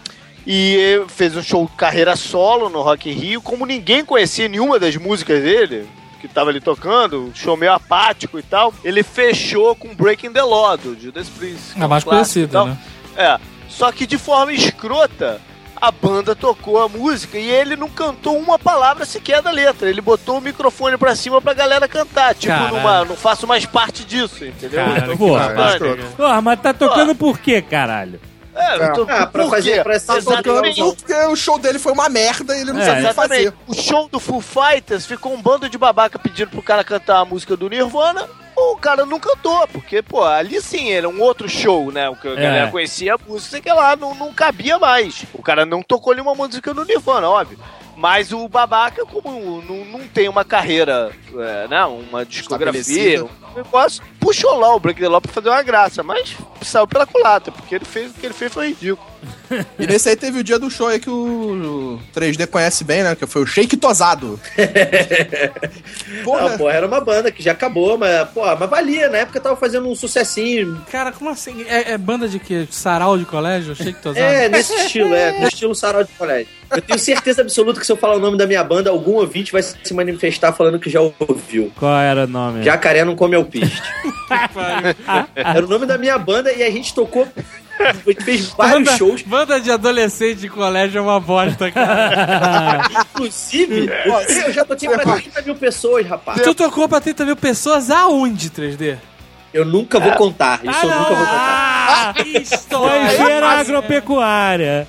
E fez um show de carreira solo no Rock in Rio, como ninguém conhecia nenhuma das músicas dele, que tava ali tocando, show meio apático e tal, ele fechou com Breaking the Law, do Judas Priest. É mais conhecido, né? É, só que de forma escrota, a banda tocou a música e ele não cantou uma palavra sequer da letra. Ele botou o microfone pra cima pra galera cantar. Tipo, numa, não faço mais parte disso, entendeu? Caralho, porra, porra, mas tá tocando por quê, caralho? É, eu tô, ah, pra fazer, pra ser exatamente. Porque o show dele foi uma merda e ele não é, sabia fazer. O show do Foo Fighters ficou um bando de babaca pedindo pro cara cantar a música do Nirvana. O cara não cantou, porque, pô, ali sim, era um outro show, né? O que a galera é. conhecia a música, que lá não, não cabia mais. O cara não tocou nenhuma música do Nirvana, óbvio. Mas o babaca, como não, não tem uma carreira, é, né? Uma discografia, um negócio, puxou lá o Break the Law pra fazer uma graça, mas saiu pela culatra, porque ele fez, o que ele fez foi ridículo. E nesse aí teve o dia do show aí que o três D conhece bem, né? Que foi o Shake Tosado. Porra. Não, porra, era uma banda que já acabou, mas, porra, mas valia, na época tava fazendo um sucessinho. Cara, como assim? É, é banda de quê? Sarau de colégio? Shake Tosado? É, nesse estilo, é, no estilo sarau de colégio. Eu tenho certeza absoluta que se eu falar o nome da minha banda, algum ouvinte vai se manifestar falando que já ouviu. Qual era o nome? Jacaré Não Come Alpiste. Era o nome da minha banda e a gente tocou... A gente fez vários banda, shows. Banda de adolescente de colégio é uma bosta, cara. Inclusive, eu já toquei pra trinta mil pessoas, rapaz. Tu tocou pra trinta mil pessoas aonde, três D? Eu nunca vou contar. Isso ah, eu nunca vou contar. Ah, história. Foi feira agropecuária.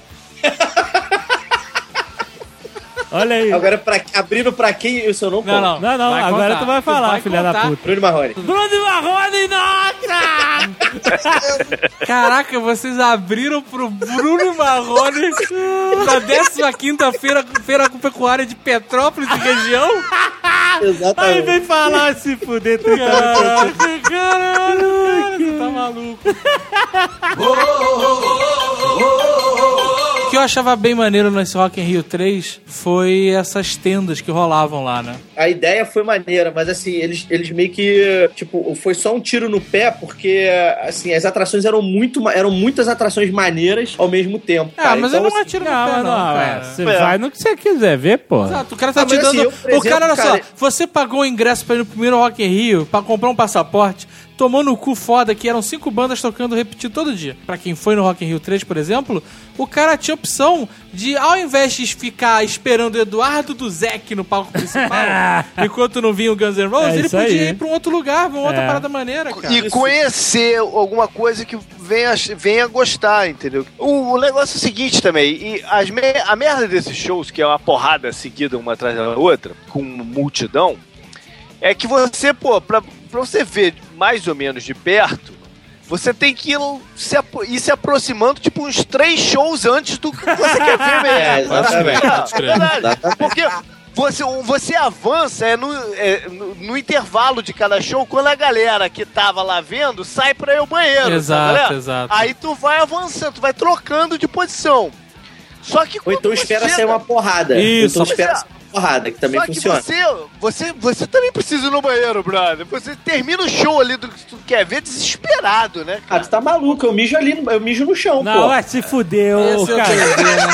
Olha aí. Agora, pra, abrindo pra quem isso eu não conto. Não, não, não, não agora contar. Tu vai falar, vai filha contar. Da puta. Bruno Marrone. Bruno Marrone, nossa! Caraca, vocês abriram pro Bruno Marrone na décima quinta feira, feira pecuária de Petrópolis e região? Exatamente. Aí vem falar, se fuder. Caraca, caralho, você tá maluco. O que eu achava bem maneiro nesse Rock in Rio três foi essas tendas que rolavam lá, né? A ideia foi maneira, mas assim, eles, eles meio que, tipo, foi só um tiro no pé, porque, assim, as atrações eram muito, eram muitas atrações maneiras ao mesmo tempo. Ah, mas então, eu não assim, atiro no pé, não, não cara. Você é. vai no que você quiser ver, pô. Exato, o cara tá ah, te dando... Assim, eu, o exemplo, cara, olha cara... só, você pagou o ingresso pra ir no primeiro Rock in Rio pra comprar um passaporte, tomou no cu foda, que eram cinco bandas tocando repetido todo dia. Pra quem foi no Rock in Rio três, por exemplo, o cara tinha opção de, ao invés de ficar esperando o Eduardo Duzec no palco principal, enquanto não vinha o Guns N' Roses, É ele isso podia aí. ir pra um outro lugar, pra uma outra É. parada maneira, cara. E conhecer alguma coisa que venha, venha gostar, entendeu? O, o negócio é o seguinte também, e as me- a merda desses shows, que é uma porrada seguida uma atrás da outra, com multidão, é que você, pô, pra, pra você ver mais ou menos de perto, você tem que ir se, apro- ir se aproximando, tipo, uns três shows antes do que você quer ver mesmo. É, exatamente. É, é verdade. Porque você, você avança é no, é no, no intervalo de cada show, quando a galera que tava lá vendo sai pra ir ao banheiro. Exato, tá, galera? exato. Aí tu vai avançando, tu vai trocando de posição. Só que Ou quando então você espera chega- sair uma porrada. Isso. Ou então espera sair uma porrada, que também Só que funciona. você, você, você também precisa ir no banheiro, brother. Você termina o show ali do que tu quer ver desesperado, né, Ah, cara? tu tá maluco, eu mijo ali, no- eu mijo no chão, Não, pô. vai se fuder, ô, Esse é o cara.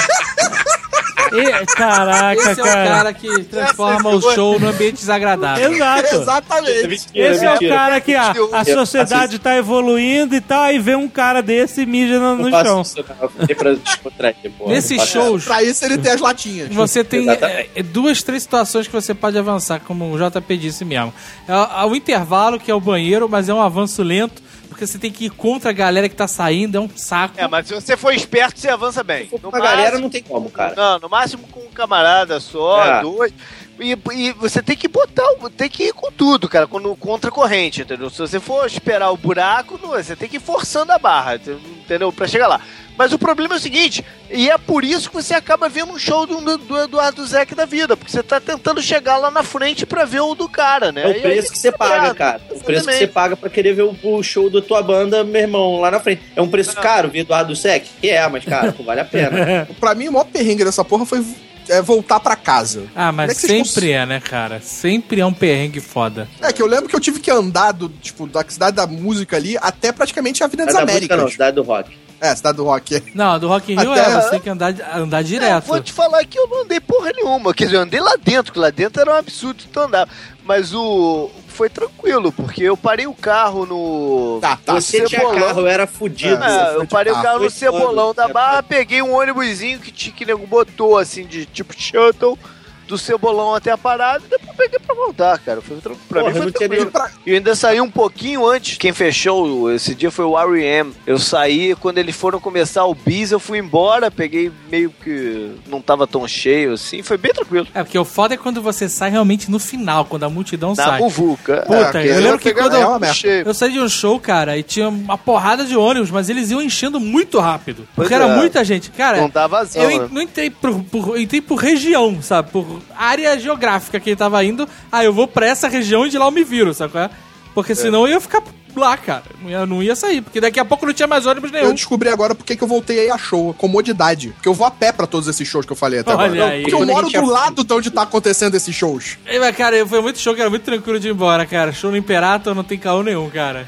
E- Caraca, Esse é o cara. cara que transforma o show num ambiente desagradável. Exato. Exatamente. Mentira, Esse é o mentira. cara que a, a sociedade tá evoluindo e tal, aí vê um cara desse e mija no, no Não faço chão. isso, não. Eu falei pra descontrair, pô. Nesses Não faço shows, Pra isso ele tem as latinhas. você tem Exatamente. é, é, duas, três situações que você pode avançar, como o J P disse mesmo. É, é o intervalo, que é o banheiro, mas é um avanço lento, porque você tem que ir contra a galera que tá saindo, é um saco. É, mas se você for esperto, você avança bem. isso. No A galera máximo- não tem como, cara. Não, no máximo com um camarada só, É. dois. E, e você tem que botar, o- tem que ir com tudo, cara, quando, contra a corrente, entendeu? Se você for esperar o buraco, não, você tem que ir forçando a barra, entendeu? Pra chegar lá. Mas o problema é o seguinte, e é por isso que você acaba vendo um show do, do, do Eduardo Zeck da vida, porque você tá tentando chegar lá na frente pra ver o do cara, né? É o E aí preço que você paga, merda. cara. É o preço que Exatamente. você paga pra querer ver o, o show da tua banda, meu irmão, lá na frente. É um preço caro, ver Eduardo Sec? Que é, mas, cara, pô, vale a pena. Pra mim, o maior perrengue dessa porra foi é, voltar pra casa. Ah, Como é mas que vocês sempre é, né, cara? Sempre é um perrengue foda. É, que eu lembro que eu tive que andar do, tipo, da cidade da música ali até praticamente a Avenida Não é das da música, Américas. não, cidade do rock. É, cidade do rock. Não, do Rock in Rio Até- é, você tem que andar, andar É, direto. vou te falar que eu não andei porra nenhuma. Quer dizer, eu andei lá dentro, que lá dentro era um absurdo tu andar. Mas o. Foi tranquilo, porque eu parei o carro no. Tá, tá. Você tinha Cebolão. carro, eu era fudido. É, Você É, foi eu de parei o carro, carro no foi Cebolão foda, da você Barra, foi- peguei um ônibusinho que, tinha- que nego botou, assim, de tipo shuttle, do Cebolão até a parada, e depois peguei pra voltar, cara. Foi tranquilo. Pra Porra, mim eu foi não tinha tranquilo. Pra- E eu ainda saí um pouquinho antes. Quem fechou esse dia foi o R E M. Eu saí, quando eles foram começar o bis, eu fui embora, peguei meio que não tava tão cheio, assim, foi bem tranquilo. É, porque o foda é quando você sai realmente no final, quando a multidão Na sai. muvuca. Puta, eu lembro que quando é eu, uma merda. cheio. eu saí de um show, cara, e tinha uma porrada de ônibus, mas eles iam enchendo muito rápido. Porque Pois era é. muita gente. Cara, Não dá vazão, eu en- né? não entrei por, por- eu entrei por região, sabe? Por área geográfica que ele tava indo. Ah, eu vou pra essa região e de lá eu me viro, sabe qual é? Porque senão eu ia ficar lá, cara. Não ia, não ia sair, porque daqui a pouco não tinha mais ônibus nenhum. Eu descobri agora porque que eu voltei aí a show. Comodidade. Porque eu vou a pé pra todos esses shows que eu falei até Olha agora. aí. Porque eu Quando a moro gente do ia- lado de onde tá acontecendo esses shows. Ei, mas, cara, foi muito show, que era muito tranquilo de ir embora, cara. Show no Imperator não tem caô nenhum, cara.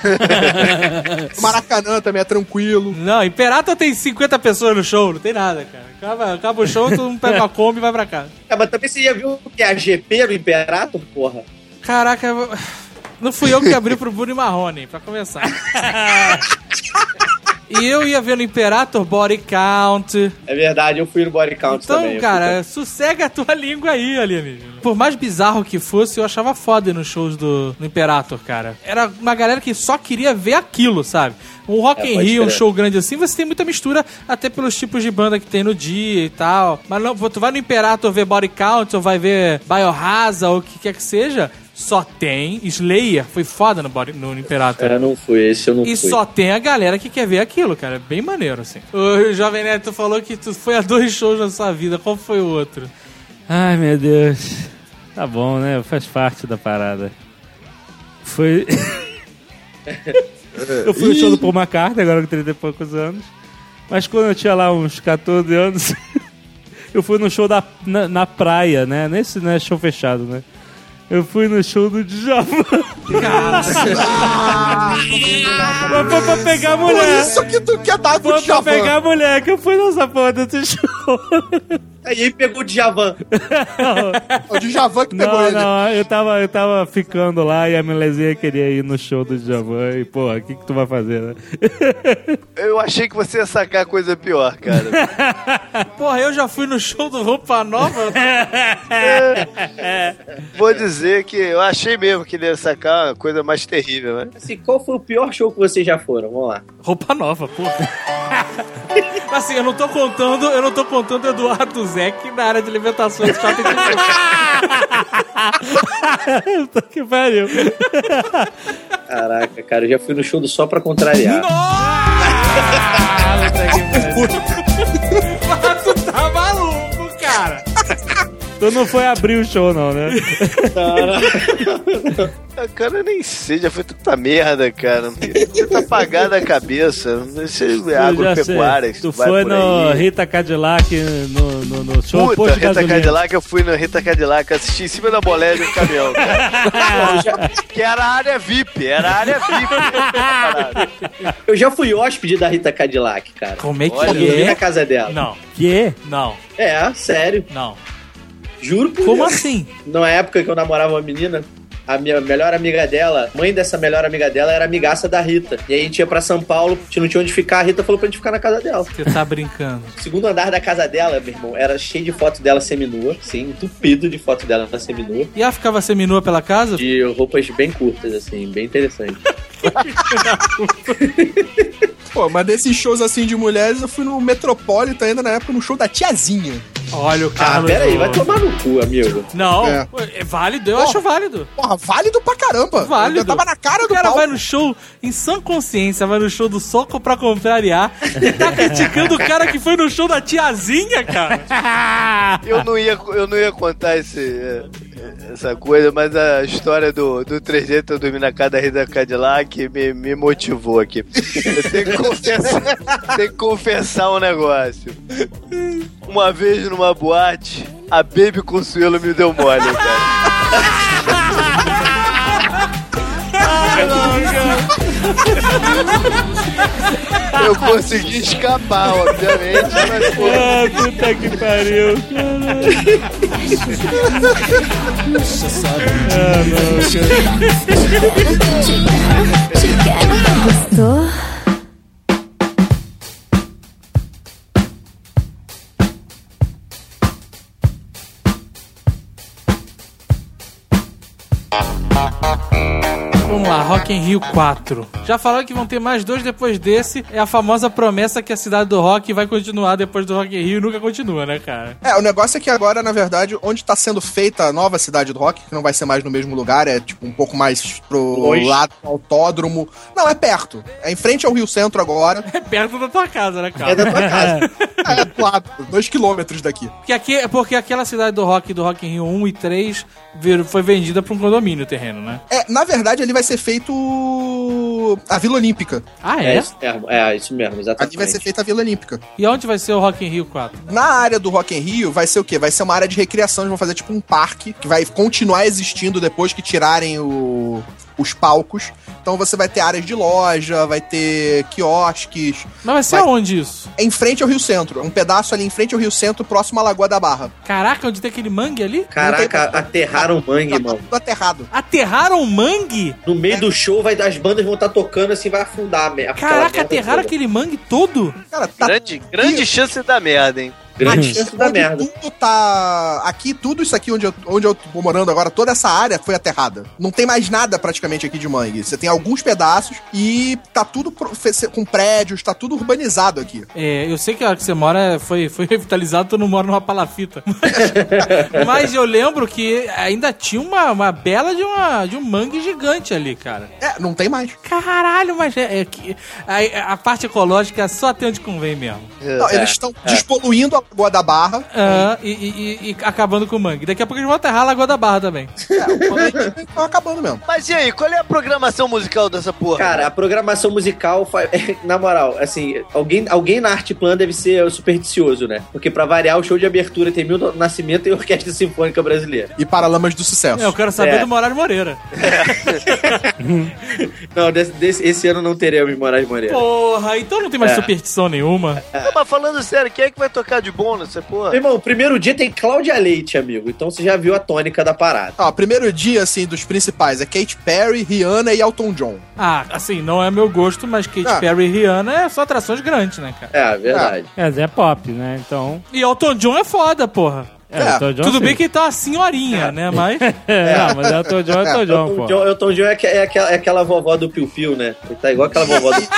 Maracanã também é tranquilo. Não, Imperator tem cinquenta pessoas no show, não tem nada, cara. Acaba, acaba o show, todo mundo pega uma Kombi e vai pra casa. É, mas também você já viu o que é a G P do Imperator, porra? Caraca, eu- não fui eu que abri pro Bruno Marrone, pra começar. E eu ia ver no Imperator Body Count. É verdade, eu fui no Body Count Então, também. eu cara, sossega a tua língua aí, alienígena. Por mais bizarro que fosse, eu achava foda ir nos shows do no Imperator, cara. Era uma galera que só queria ver aquilo, sabe? Um Rock É, in pode Rio, um crer. show grande assim, você tem muita mistura, até pelos tipos de banda que tem no dia e tal. Mas não, tu vai no Imperator ver Body Count, ou vai ver Biohazard, ou o que quer que seja, só tem Slayer. Foi foda no, body, no Imperator. É, não fui, esse eu não E fui. só tem a galera que quer ver aquilo, cara. É bem maneiro, assim. O Jovem Nerd, tu falou que tu foi a dois shows na sua vida. Qual foi o outro? Ai, meu Deus. Tá bom, né? Faz parte da parada. Foi... eu fui no show do Paul McCartney, agora com trinta e poucos anos. Mas quando eu tinha lá uns catorze anos, eu fui no show da, na, na praia, né? Nesse não é show fechado, né? Eu fui no show do Djavan. Mas foi pra pegar a Por mulher. isso que tu quer dar pro Foi pra Djavan. pegar a mulher que eu fui nessa porra desse show. Aí ele pegou o Djavan. O Djavan que pegou Não, ele. não, eu tava, eu tava ficando lá e a Melezinha queria ir no show do Djavan e, porra, o que que tu vai fazer, né? Eu achei que você ia sacar coisa pior, cara. Porra, eu já fui no show do Roupa Nova. Vou dizer que eu achei mesmo que ele ia sacar uma coisa mais terrível, né? Assim, qual foi o pior show que vocês já foram? Vamos lá. Roupa Nova, porra. Assim, eu não tô contando, eu não tô contando Eduardo Zeck na área de alimentação do shopping. Puta que pariu. Caraca, cara, eu já fui no show do Só Pra Contrariar. Mas tu tá maluco, cara. Tu não foi abrir o show, não, né? Cara, eu nem sei, já foi tanta merda, cara. Você tá apagado a cabeça. Não sei, é agropecuária. Tu foi no aí. Rita Cadillac, no, no, no show Puta, posto de Rita gasolina. Cadillac, eu fui no Rita Cadillac, assisti em cima da bolé de um caminhão, cara. Que era a área V I P, era a área V I P. Eu já fui hóspede da Rita Cadillac, cara. Como é que Olha, eu dormi na é? casa dela. Não, Que? não, É, sério. não. Juro por Como Deus. assim? Na época que eu namorava uma menina, a minha melhor amiga dela, mãe dessa melhor amiga dela, era amigaça da Rita. E aí a gente ia pra São Paulo, a gente não tinha onde ficar, a Rita falou pra gente ficar na casa dela. Você tá brincando. O segundo andar da casa dela, meu irmão, era cheio de foto dela seminua, sim, entupido de foto dela seminua. E ela ficava seminua pela casa? De roupas bem curtas, assim, bem interessante. Pô, mas desses shows assim de mulheres, eu fui no Metropolitan ainda na época, no show da Tiazinha. Olha o Ah, Carlos. pera aí, vai tomar no cu, amigo. Não, É. é válido, eu Porra. acho válido. Porra, válido pra caramba. Válido. Eu tava na cara O do cara palco. vai no show em sã consciência, vai no show do Soco pra contrariar e tá criticando o cara que foi no show da Tiazinha, cara. Eu não ia, eu não ia contar esse, essa coisa, mas a história do, do trejeito eu dormir na casa da Rita Cadillac me, me motivou aqui. Eu tenho que confessar, tenho que confessar um negócio. Uma vez numa boate, a Baby Consuelo me deu mole, cara. Eu consegui escapar, obviamente, mas pô. Ah, puta que pariu. Gostou? Vamos lá, Rock in Rio quatro. Já falaram que vão ter mais dois depois desse. É a famosa promessa que a cidade do rock vai continuar depois do Rock in Rio e nunca continua, né, cara? É, o negócio é que agora, na verdade, onde tá sendo feita a nova cidade do rock, que não vai ser mais no mesmo lugar, é tipo um pouco mais pro Longe. lado do autódromo. Não, é perto. É em frente ao Rio Centro agora. É perto da tua casa, né, cara? É da tua casa. É do lado, dois quilômetros daqui. Porque, aqui, porque aquela cidade do rock, do Rock in Rio um e três, vir- foi vendida pra um condomínio o terreno, né? É, na verdade, ali vai ser feito a Vila Olímpica. Ah, É é? isso mesmo, é isso mesmo, exatamente. Ali vai ser feita a Vila Olímpica. E onde vai ser o Rock in Rio quatro? Na área do Rock in Rio vai ser o quê? Vai ser uma área de recreação, eles vão fazer tipo um parque, que vai continuar existindo depois que tirarem o... os palcos. Então você vai ter áreas de loja, vai ter quiosques. Mas vai ser Vai- aonde isso? Em frente ao Rio Centro. Um pedaço ali em frente ao Rio Centro, próximo à Lagoa da Barra. Caraca, onde tem aquele mangue ali? Caraca, aterraram o mangue, Tá mano. tudo aterrado. Aterraram o mangue? No meio do show, vai, as bandas vão estar tocando assim, vai afundar a merda. Caraca, aterraram aquele mangue todo? Cara, tá Grande, grande chance da merda, hein? Grande chance da onde merda. tudo tá... Aqui, tudo isso aqui onde eu, onde eu tô morando agora, toda essa área foi aterrada. Não tem mais nada praticamente aqui de mangue. Você tem alguns pedaços e tá tudo pro- fe- com prédios, tá tudo urbanizado aqui. É, eu sei que a hora que você mora foi, foi revitalizado, tu não mora numa palafita. Mas, mas eu lembro que ainda tinha uma, uma bela de, uma, de um mangue gigante ali, cara. É, não tem mais. Caralho, mas é, é que a, a parte ecológica só tem onde convém mesmo. Não, eles estão despoluindo a Lagoa da Barra. Ah, e, e- e- e acabando com o mangue. Daqui a pouco eles vão aterrar a Lagoa da Barra também. Estão acabando mesmo. Mas e aí, qual é a programação musical dessa porra? Cara, a programação musical, fa- na moral, assim, alguém, alguém na Arte Plan deve ser supersticioso, né? Porque pra variar, o show de abertura tem Milton Nascimento e Orquestra Sinfônica Brasileira. E Paralamas do Sucesso. É, eu quero saber É. do Moraes Moreira. Não, desse, desse- esse ano não teremos Moraes Moreira. Porra, então não tem mais É. superstição nenhuma. Não, mas falando sério, quem é que vai tocar de bom nessa porra. Meu irmão, o primeiro dia tem Cláudia Leite, amigo. Então você já viu a tônica da parada. Ó, primeiro dia, assim, dos principais é Katy Perry, Rihanna e Elton John. Ah, assim, não é meu gosto, mas Katy Ah. Perry e Rihanna é só atrações grandes, né, cara? É, verdade. É, é pop, né? Então. E Elton John é foda, porra. É, É, Elton John, Tudo sim. bem que ele tá uma senhorinha, né, mas... É, não, mas Elton John é Elton John, O pô. John, Elton John é, que- é aquela, é aquela vovó do Piu Piu, né? Ele tá igual aquela vovó do...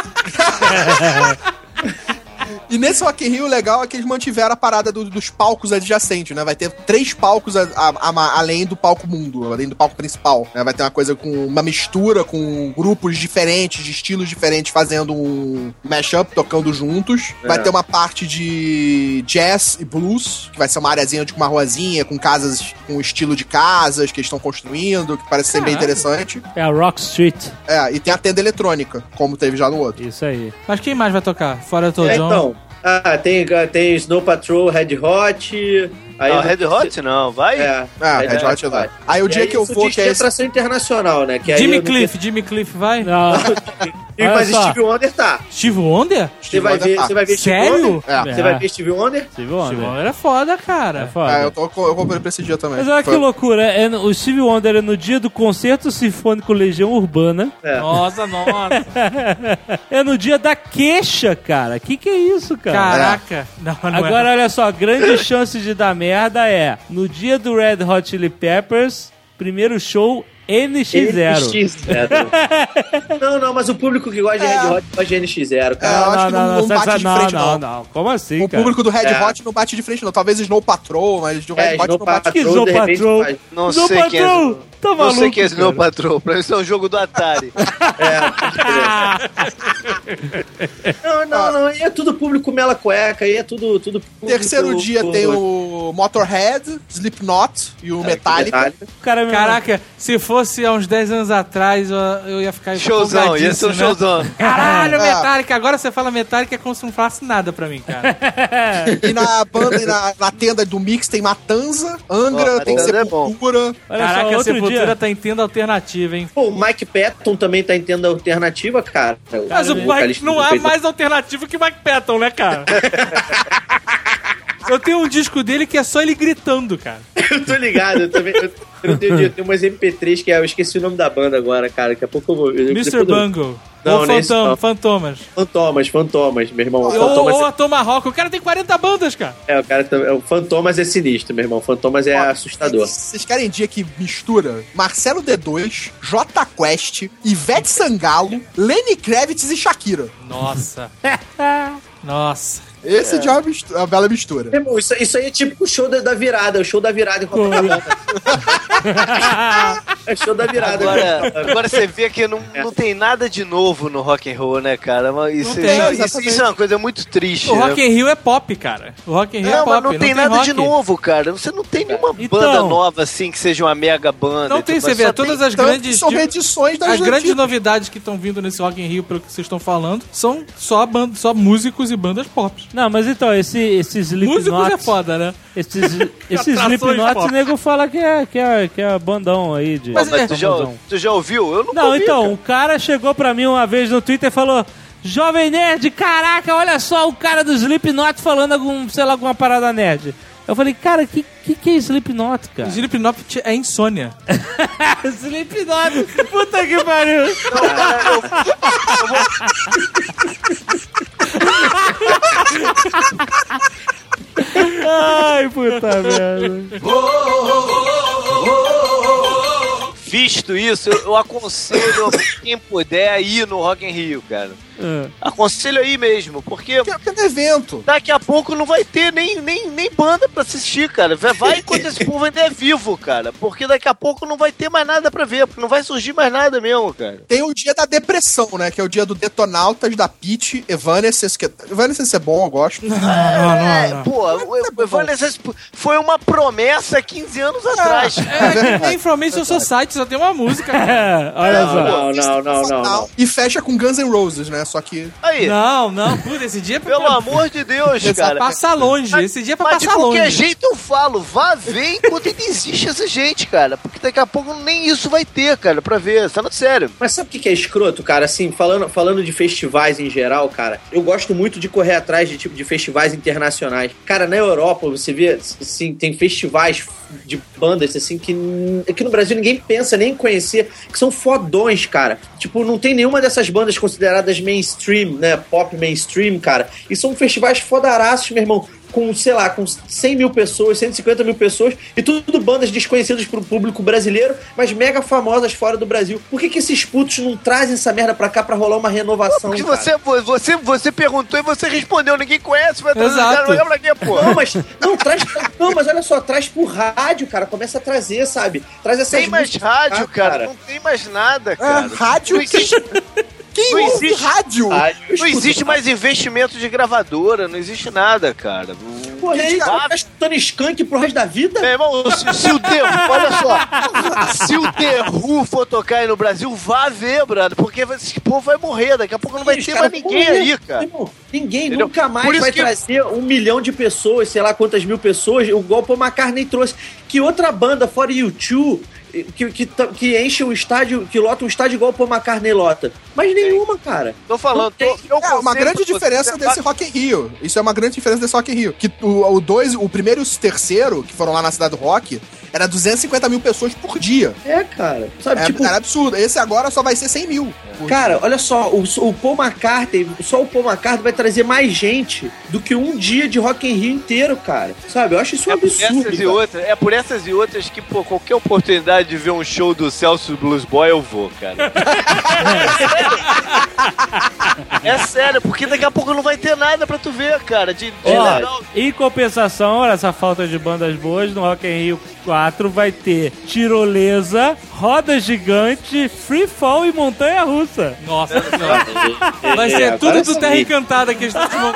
E nesse Rock in Rio, o legal é que eles mantiveram a parada do- dos palcos adjacentes, né? Vai ter três palcos a- a- a- além do palco mundo, além do palco principal, né? Vai ter uma coisa com uma mistura com grupos diferentes, de estilos diferentes, fazendo um mashup, tocando juntos. Vai É. ter uma parte de jazz e blues, que vai ser uma areazinha de uma ruazinha, com casas, com estilo de casas que eles estão construindo, que parece ser bem Caralho. interessante. É a Rock Street. É, e tem a tenda eletrônica, como teve já no outro. Isso aí. Mas quem mais vai tocar? Fora Elton É, John? então, ah, tem, tem Snow Patrol, Red Hot... Aí Não, eu- Red Hot não, vai? É, Ah, Red Hot vai. Aí o E dia aí que eu isso vou, diz que é é esse... atração internacional, né? Que aí Jimmy eu não Cliff, Jimmy Cliff vai? Não. tenho- Olha Mas só. Steve Wonder tá. Steve Wonder? Você vai ver, você vai ver Steve Sério? Wonder? É. Você vai ver Steve Wonder? Steve Steve Wonder. Wonder é foda, cara. É foda. É, eu, tô, eu comprei pra esse dia também. Mas olha que Foi- loucura, é no- o Steve Wonder é no dia do concerto sinfônico Legião Urbana. É. Nossa, nossa. É no dia da queixa, cara. Que que é isso, cara? Caraca. Não, não Agora, é. olha só, a grande chance de dar merda é no dia do Red Hot Chili Peppers, primeiro show N X zero. N X zero. Não, não, mas o público que gosta de É. Red Hot gosta de N X zero, É, cara. eu acho que não- não cê- bate de não, frente, não, não. não. Como assim, O cara? público do Red É. Hot não bate de frente, não. Talvez Snow Patrol, mas do Red É, Hot Snow não bate. Que Patrol, Snow de repente, Patrol? faz. Não Snow sei quem é. Patrol! Tá Não maluco, sei quem é Snow cara. Patrol, pra isso é um jogo do Atari. Não, não, não. Aí é tudo público mela cueca, aí é tudo, tudo público... Terceiro dia tem o Motorhead, Slipknot e o Metallica. O cara me- Caraca, se fosse há uns dez anos atrás, eu, eu ia ficar Showzão, ia ser um empolgadíssimo, né? showzão. Caralho, É. Metallica. Agora você fala Metallica é como se não falasse nada pra mim, cara. E na banda, e na, na tenda do Mix tem Matanza, Angra, Ó, tem Matanza é bom. Sepultura. Olha Caraca, só, a outro Sepultura dia... tá em tenda alternativa, hein? Pô, o Mike Patton também tá em tenda alternativa, cara. Mas o Mike vocalista não do há Peito- mais alternativo que Mike Patton, né, cara? Eu tenho um disco dele que é só ele gritando, cara. Eu tô ligado, eu também. Eu, eu tenho, eu tenho umas M P três que é, eu esqueci o nome da banda agora, cara. Daqui a pouco eu vou. Eu, mister depois eu- Bungle. Não, ou nem isso, Fantom, não. Fantomas. Fantomas, Fantomas, meu irmão. O Ou, Fantomas, ou a Tomahawk. O cara tem quarenta bandas, cara. é, o cara, tá- o Fantomas é sinistro, meu irmão. Fantomas é Ó, assustador. Vocês querem dia que mistura Marcelo D dois, J Quest, Ivete Sangalo, Lenny Kravitz e Shakira. Nossa. Nossa. Esse dia é uma, mistura, uma bela mistura. Meu irmão, isso, isso aí é tipo o show da, da virada, o show da virada em Copacabana. É show da virada. Agora, agora você vê que não, não tem nada de novo no rock and roll, né, cara? Mas Isso, Não tem, isso, exatamente. isso é uma coisa muito triste. O né? Rock in Rio é pop, cara. O Rock in Rio é Não, pop. mas não tem nada rock. de novo, cara. Você não tem nenhuma Então. banda nova assim que seja uma mega banda. Não tem, tipo, você vê, só todas tem- as Tanto que grandes... são reedições das As grandes antigas. novidades que estão vindo nesse Rock in Rio, pelo que vocês estão falando, são só, banda, só músicos e bandas pop. Não, mas então, esse, esses Músicos é Slipknot... foda, né? Esses, esses Atrações Slipknot, pop. o nego fala que é, que, é, que é bandão aí de... Mas Mas é, tu, já, famosão. tu já ouviu? Eu nunca Não, ouvi, então, cara. o cara chegou pra mim uma vez no Twitter e falou: Jovem Nerd, caraca, olha só o cara do Slipknot falando algum, sei lá, alguma parada nerd. Eu falei, cara, que que, que é Slipknot, cara? Slipknot é insônia. Slipknot, puta que pariu. Ai, puta merda. Visto isso, eu, eu aconselho quem puder a ir no Rock in Rio, cara. Ah. Aconselho aí mesmo, porque Porque porque é evento. daqui a pouco não vai ter nem, nem, nem banda pra assistir, cara. Vai- Vai enquanto esse povo ainda é vivo, cara. Porque daqui a pouco não vai ter mais nada pra ver, porque não vai surgir mais nada mesmo, cara. Tem o dia da depressão, né? Que é o dia do Detonautas, da Pitty, Evanescence. Que... Evanescence é bom, eu gosto. Não, não, não. Pô, o Evanescence foi uma promessa quinze anos atrás. É, que nem Information Society, só tem uma música. cara. É, olha só. Não, não, não, não, não. E fecha com Guns N' Roses, né? Só que... Aí, Não, não, puta, esse dia é pra... pelo amor de Deus, pra cara. passar longe, esse dia é pra Mas de passar qualquer longe. jeito eu falo, vá ver enquanto ainda existe essa gente, cara. Porque daqui a pouco nem isso vai ter, cara, pra ver. Tá no sério. Mas sabe o que que é escroto, cara? Assim, falando, falando de festivais em geral, cara, eu gosto muito de correr atrás de tipo de festivais internacionais. Cara, na Europa, você vê, assim, tem festivais de bandas, assim, que aqui no Brasil ninguém pensa nem em conhecer, que são fodões, cara. Tipo, não tem nenhuma dessas bandas consideradas mainstream, né? Pop mainstream, cara. E são festivais fodaraços, meu irmão. Com, sei lá, com cem mil pessoas, cento e cinquenta mil pessoas, e tudo bandas desconhecidas pro público brasileiro, mas mega famosas fora do Brasil. Por que que esses putos não trazem essa merda pra cá pra rolar uma renovação, Porque cara? você, você, você perguntou e você respondeu. Ninguém conhece, vai trazer Exato. cara, vai pra quê, pô? Não, mas, não, traz, não, mas olha só, traz por rádio, cara, começa a trazer, sabe? Traz essas Tem mais músicas, rádio, ah, cara. Não tem mais nada, cara. É, rádio? Não existe, Quem Não ouve existe- rádio? rádio. não existe mais investimento de gravadora. Não existe nada, cara. Porra, aí, cara, tá escutando skunk pro resto da vida? Meu irmão, se, se o The Who, olha só, se o The Who for tocar aí no Brasil, vá ver, brother, porque esse povo vai morrer, daqui a pouco não vai Os ter caras mais vão ninguém morrer. aí, cara. Irmão, ninguém Entendeu? nunca mais Por isso vai que- trazer um milhão de pessoas, sei lá quantas mil pessoas, igual o Paul McCartney trouxe. Que outra banda, fora U dois, que, que, que enche o estádio, que lota o estádio igual o Paul McCartney lota? Mas nenhuma, cara. Tô falando, tô, eu É, uma conceito grande que diferença você- desse Rock in Rio. Isso é uma grande diferença desse Rock in Rio. Que o, o, dois, o primeiro e o terceiro, que foram lá na cidade do rock, era duzentas e cinquenta mil pessoas por dia. É, cara. Sabe, É, tipo, era absurdo. Esse agora só vai ser cem mil. por cara, dia. olha só, o, o Paul McCartney, só o Paul McCartney vai trazer mais gente do que um dia de Rock in Rio inteiro, cara. Sabe, eu acho isso um É por absurdo. essas e cara. outras, é por essas e outras que, pô, qualquer oportunidade de ver um show do Celso Blues Boy, eu vou, cara. É sério, porque daqui a pouco não vai ter nada pra tu ver, cara. De, de Ó, legal. em compensação, olha essa falta de bandas boas, no Rock in Rio quatro vai ter tirolesa, roda gigante, free fall e montanha russa. Nossa senhora. Vai ser É, tudo agora do sim. Terra Encantada que eles estão te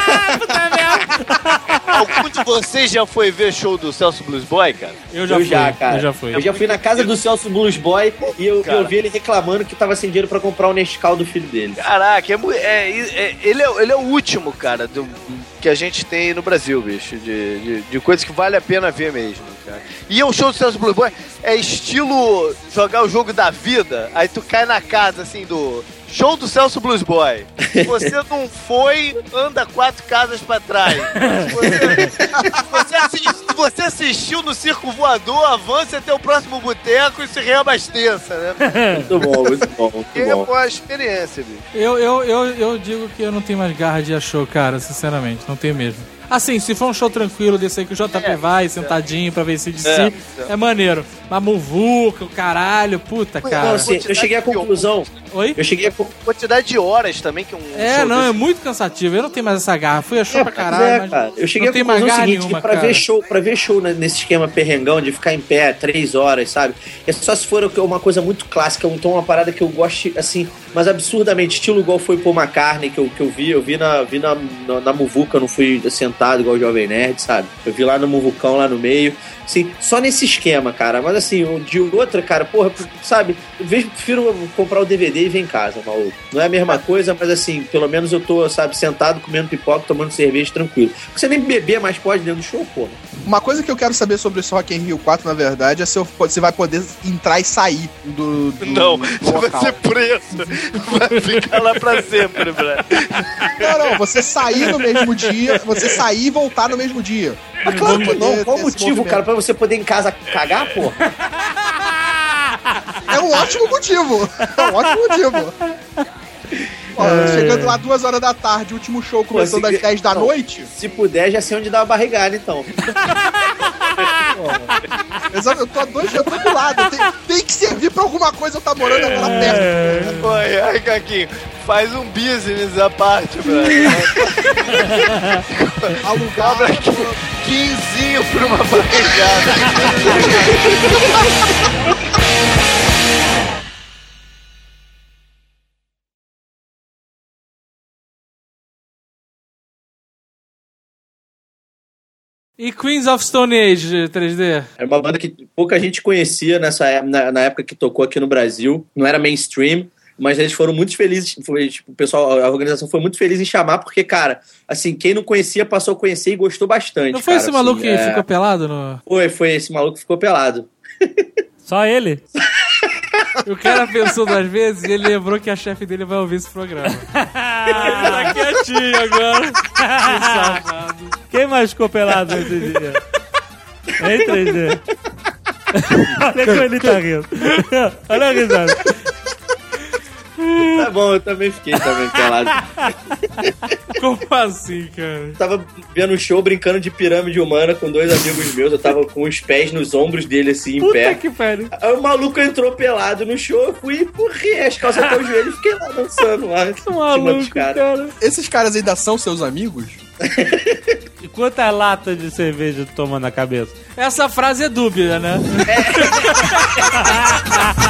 Algum de vocês já foi ver show do Celso Blues Boy, cara? Eu já eu fui, já, cara. eu já fui. Eu já fui na casa do Celso Blues Boy e eu, Cara. eu vi ele reclamando que tava sem dinheiro pra comprar o Nescau do filho dele. Caraca, é, mu- é- é- ele, é, ele é o último, cara, do- que a gente tem no Brasil, bicho, de, de, de coisas que vale a pena ver mesmo, cara. E o show do Celso Blues Boy é estilo jogar o jogo da vida, aí tu cai na casa, assim, do show do Celso Blues Boy. Se você não foi, anda quatro casas pra trás. Se você, se você assi- se você assistiu no Circo Voador, avance até o próximo boteco e se reabasteça, né? Muito bom, muito bom, muito Que é bom. uma experiência, bicho. Eu, eu, eu, eu digo que eu não tenho mais garra de ir a show, cara, sinceramente, não tenho mesmo. Assim, se for um show tranquilo desse aí que o J P É, vai, sentadinho pra ver se de si, É, é, maneiro. Mas muvuca, o caralho, puta, Não, cara. assim, eu cheguei à conclusão. Oi? Eu cheguei a con- Quantidade de horas também que um É, show não, é desse- muito cansativo. Eu não tenho mais essa garra. Fui a show É, pra pois caralho, é, mas cara. Eu cheguei não à tem mais conclusão garra seguinte, nenhuma, que pra cara. ver show, para ver show né, nesse esquema perrengão de ficar em pé três horas, sabe? É só se for uma coisa muito clássica, então uma parada que eu gosto assim, mas absurdamente estilo igual foi o Paul McCartney que eu, que eu vi, eu vi na vi na, na, na muvuca, eu não fui sentado igual o Jovem Nerd, sabe? Eu vi lá no muvucão lá no meio. Assim, só nesse esquema, cara. Mas assim, o de outra, cara, porra, sabe? Eu vejo, prefiro comprar o D V D e ver em casa, maluco. Não é a mesma coisa, mas assim, pelo menos eu tô, sabe, sentado, comendo pipoca, tomando cerveja, tranquilo. Porque você nem beber mais pode dentro do show, porra. Uma coisa que eu quero saber sobre esse Rock in Rio quatro, na verdade, é se eu- você vai poder entrar e sair do, do Não, do você vai local. ser preso. Vai ficar lá pra sempre, velho. Não, não, você sair no mesmo dia, você sair e voltar no mesmo dia. Mas claro que Poder não. Qual ter o esse motivo, movimento. cara, pra você poder em casa cagar, porra? É um ótimo motivo. É um ótimo motivo. Ó, chegando lá duas horas da tarde, último show começando Pô, se- às dez da não. noite. Se puder, já sei onde dá uma barrigada, então. Exato, eu tô a dois, eu tô do lado. Tem, tem que servir pra alguma coisa eu tá morando agora perto. Oi, ai, Caquinho, faz um business à parte, velho. Alugar. Cobra aqui quinzinho por uma barrigada. E Queens of Stone Age três D? É uma banda que pouca gente conhecia nessa, é- na, na época que tocou aqui no Brasil. Não era mainstream, mas eles foram muito felizes, foi, tipo, o pessoal, a organização foi muito feliz em chamar, porque, cara, assim, quem não conhecia passou a conhecer e gostou bastante. Não foi cara, esse maluco assim, que é... ficou pelado? No... Foi, foi esse maluco que ficou pelado. Só ele? O cara pensou duas vezes e ele lembrou que a chefe dele vai ouvir esse programa. Tá quietinho agora. Que safado. Quem mais ficou pelado nesse dia? Hein, três D? Olha como ele tá rindo. Olha a risada. Tá bom, eu também fiquei também pelado. Como assim, cara? Tava vendo um show brincando de pirâmide humana com dois amigos meus. Eu tava com os pés nos ombros dele, assim, em Puta pé. que pariu. Aí o maluco entrou pelado no show, eu fui e empurrei as calças até o joelho e fiquei lá dançando lá. Que maluco, cara. Esses caras ainda são seus amigos? E quantas latas de cerveja tu toma na cabeça? Essa frase é dúbia, né?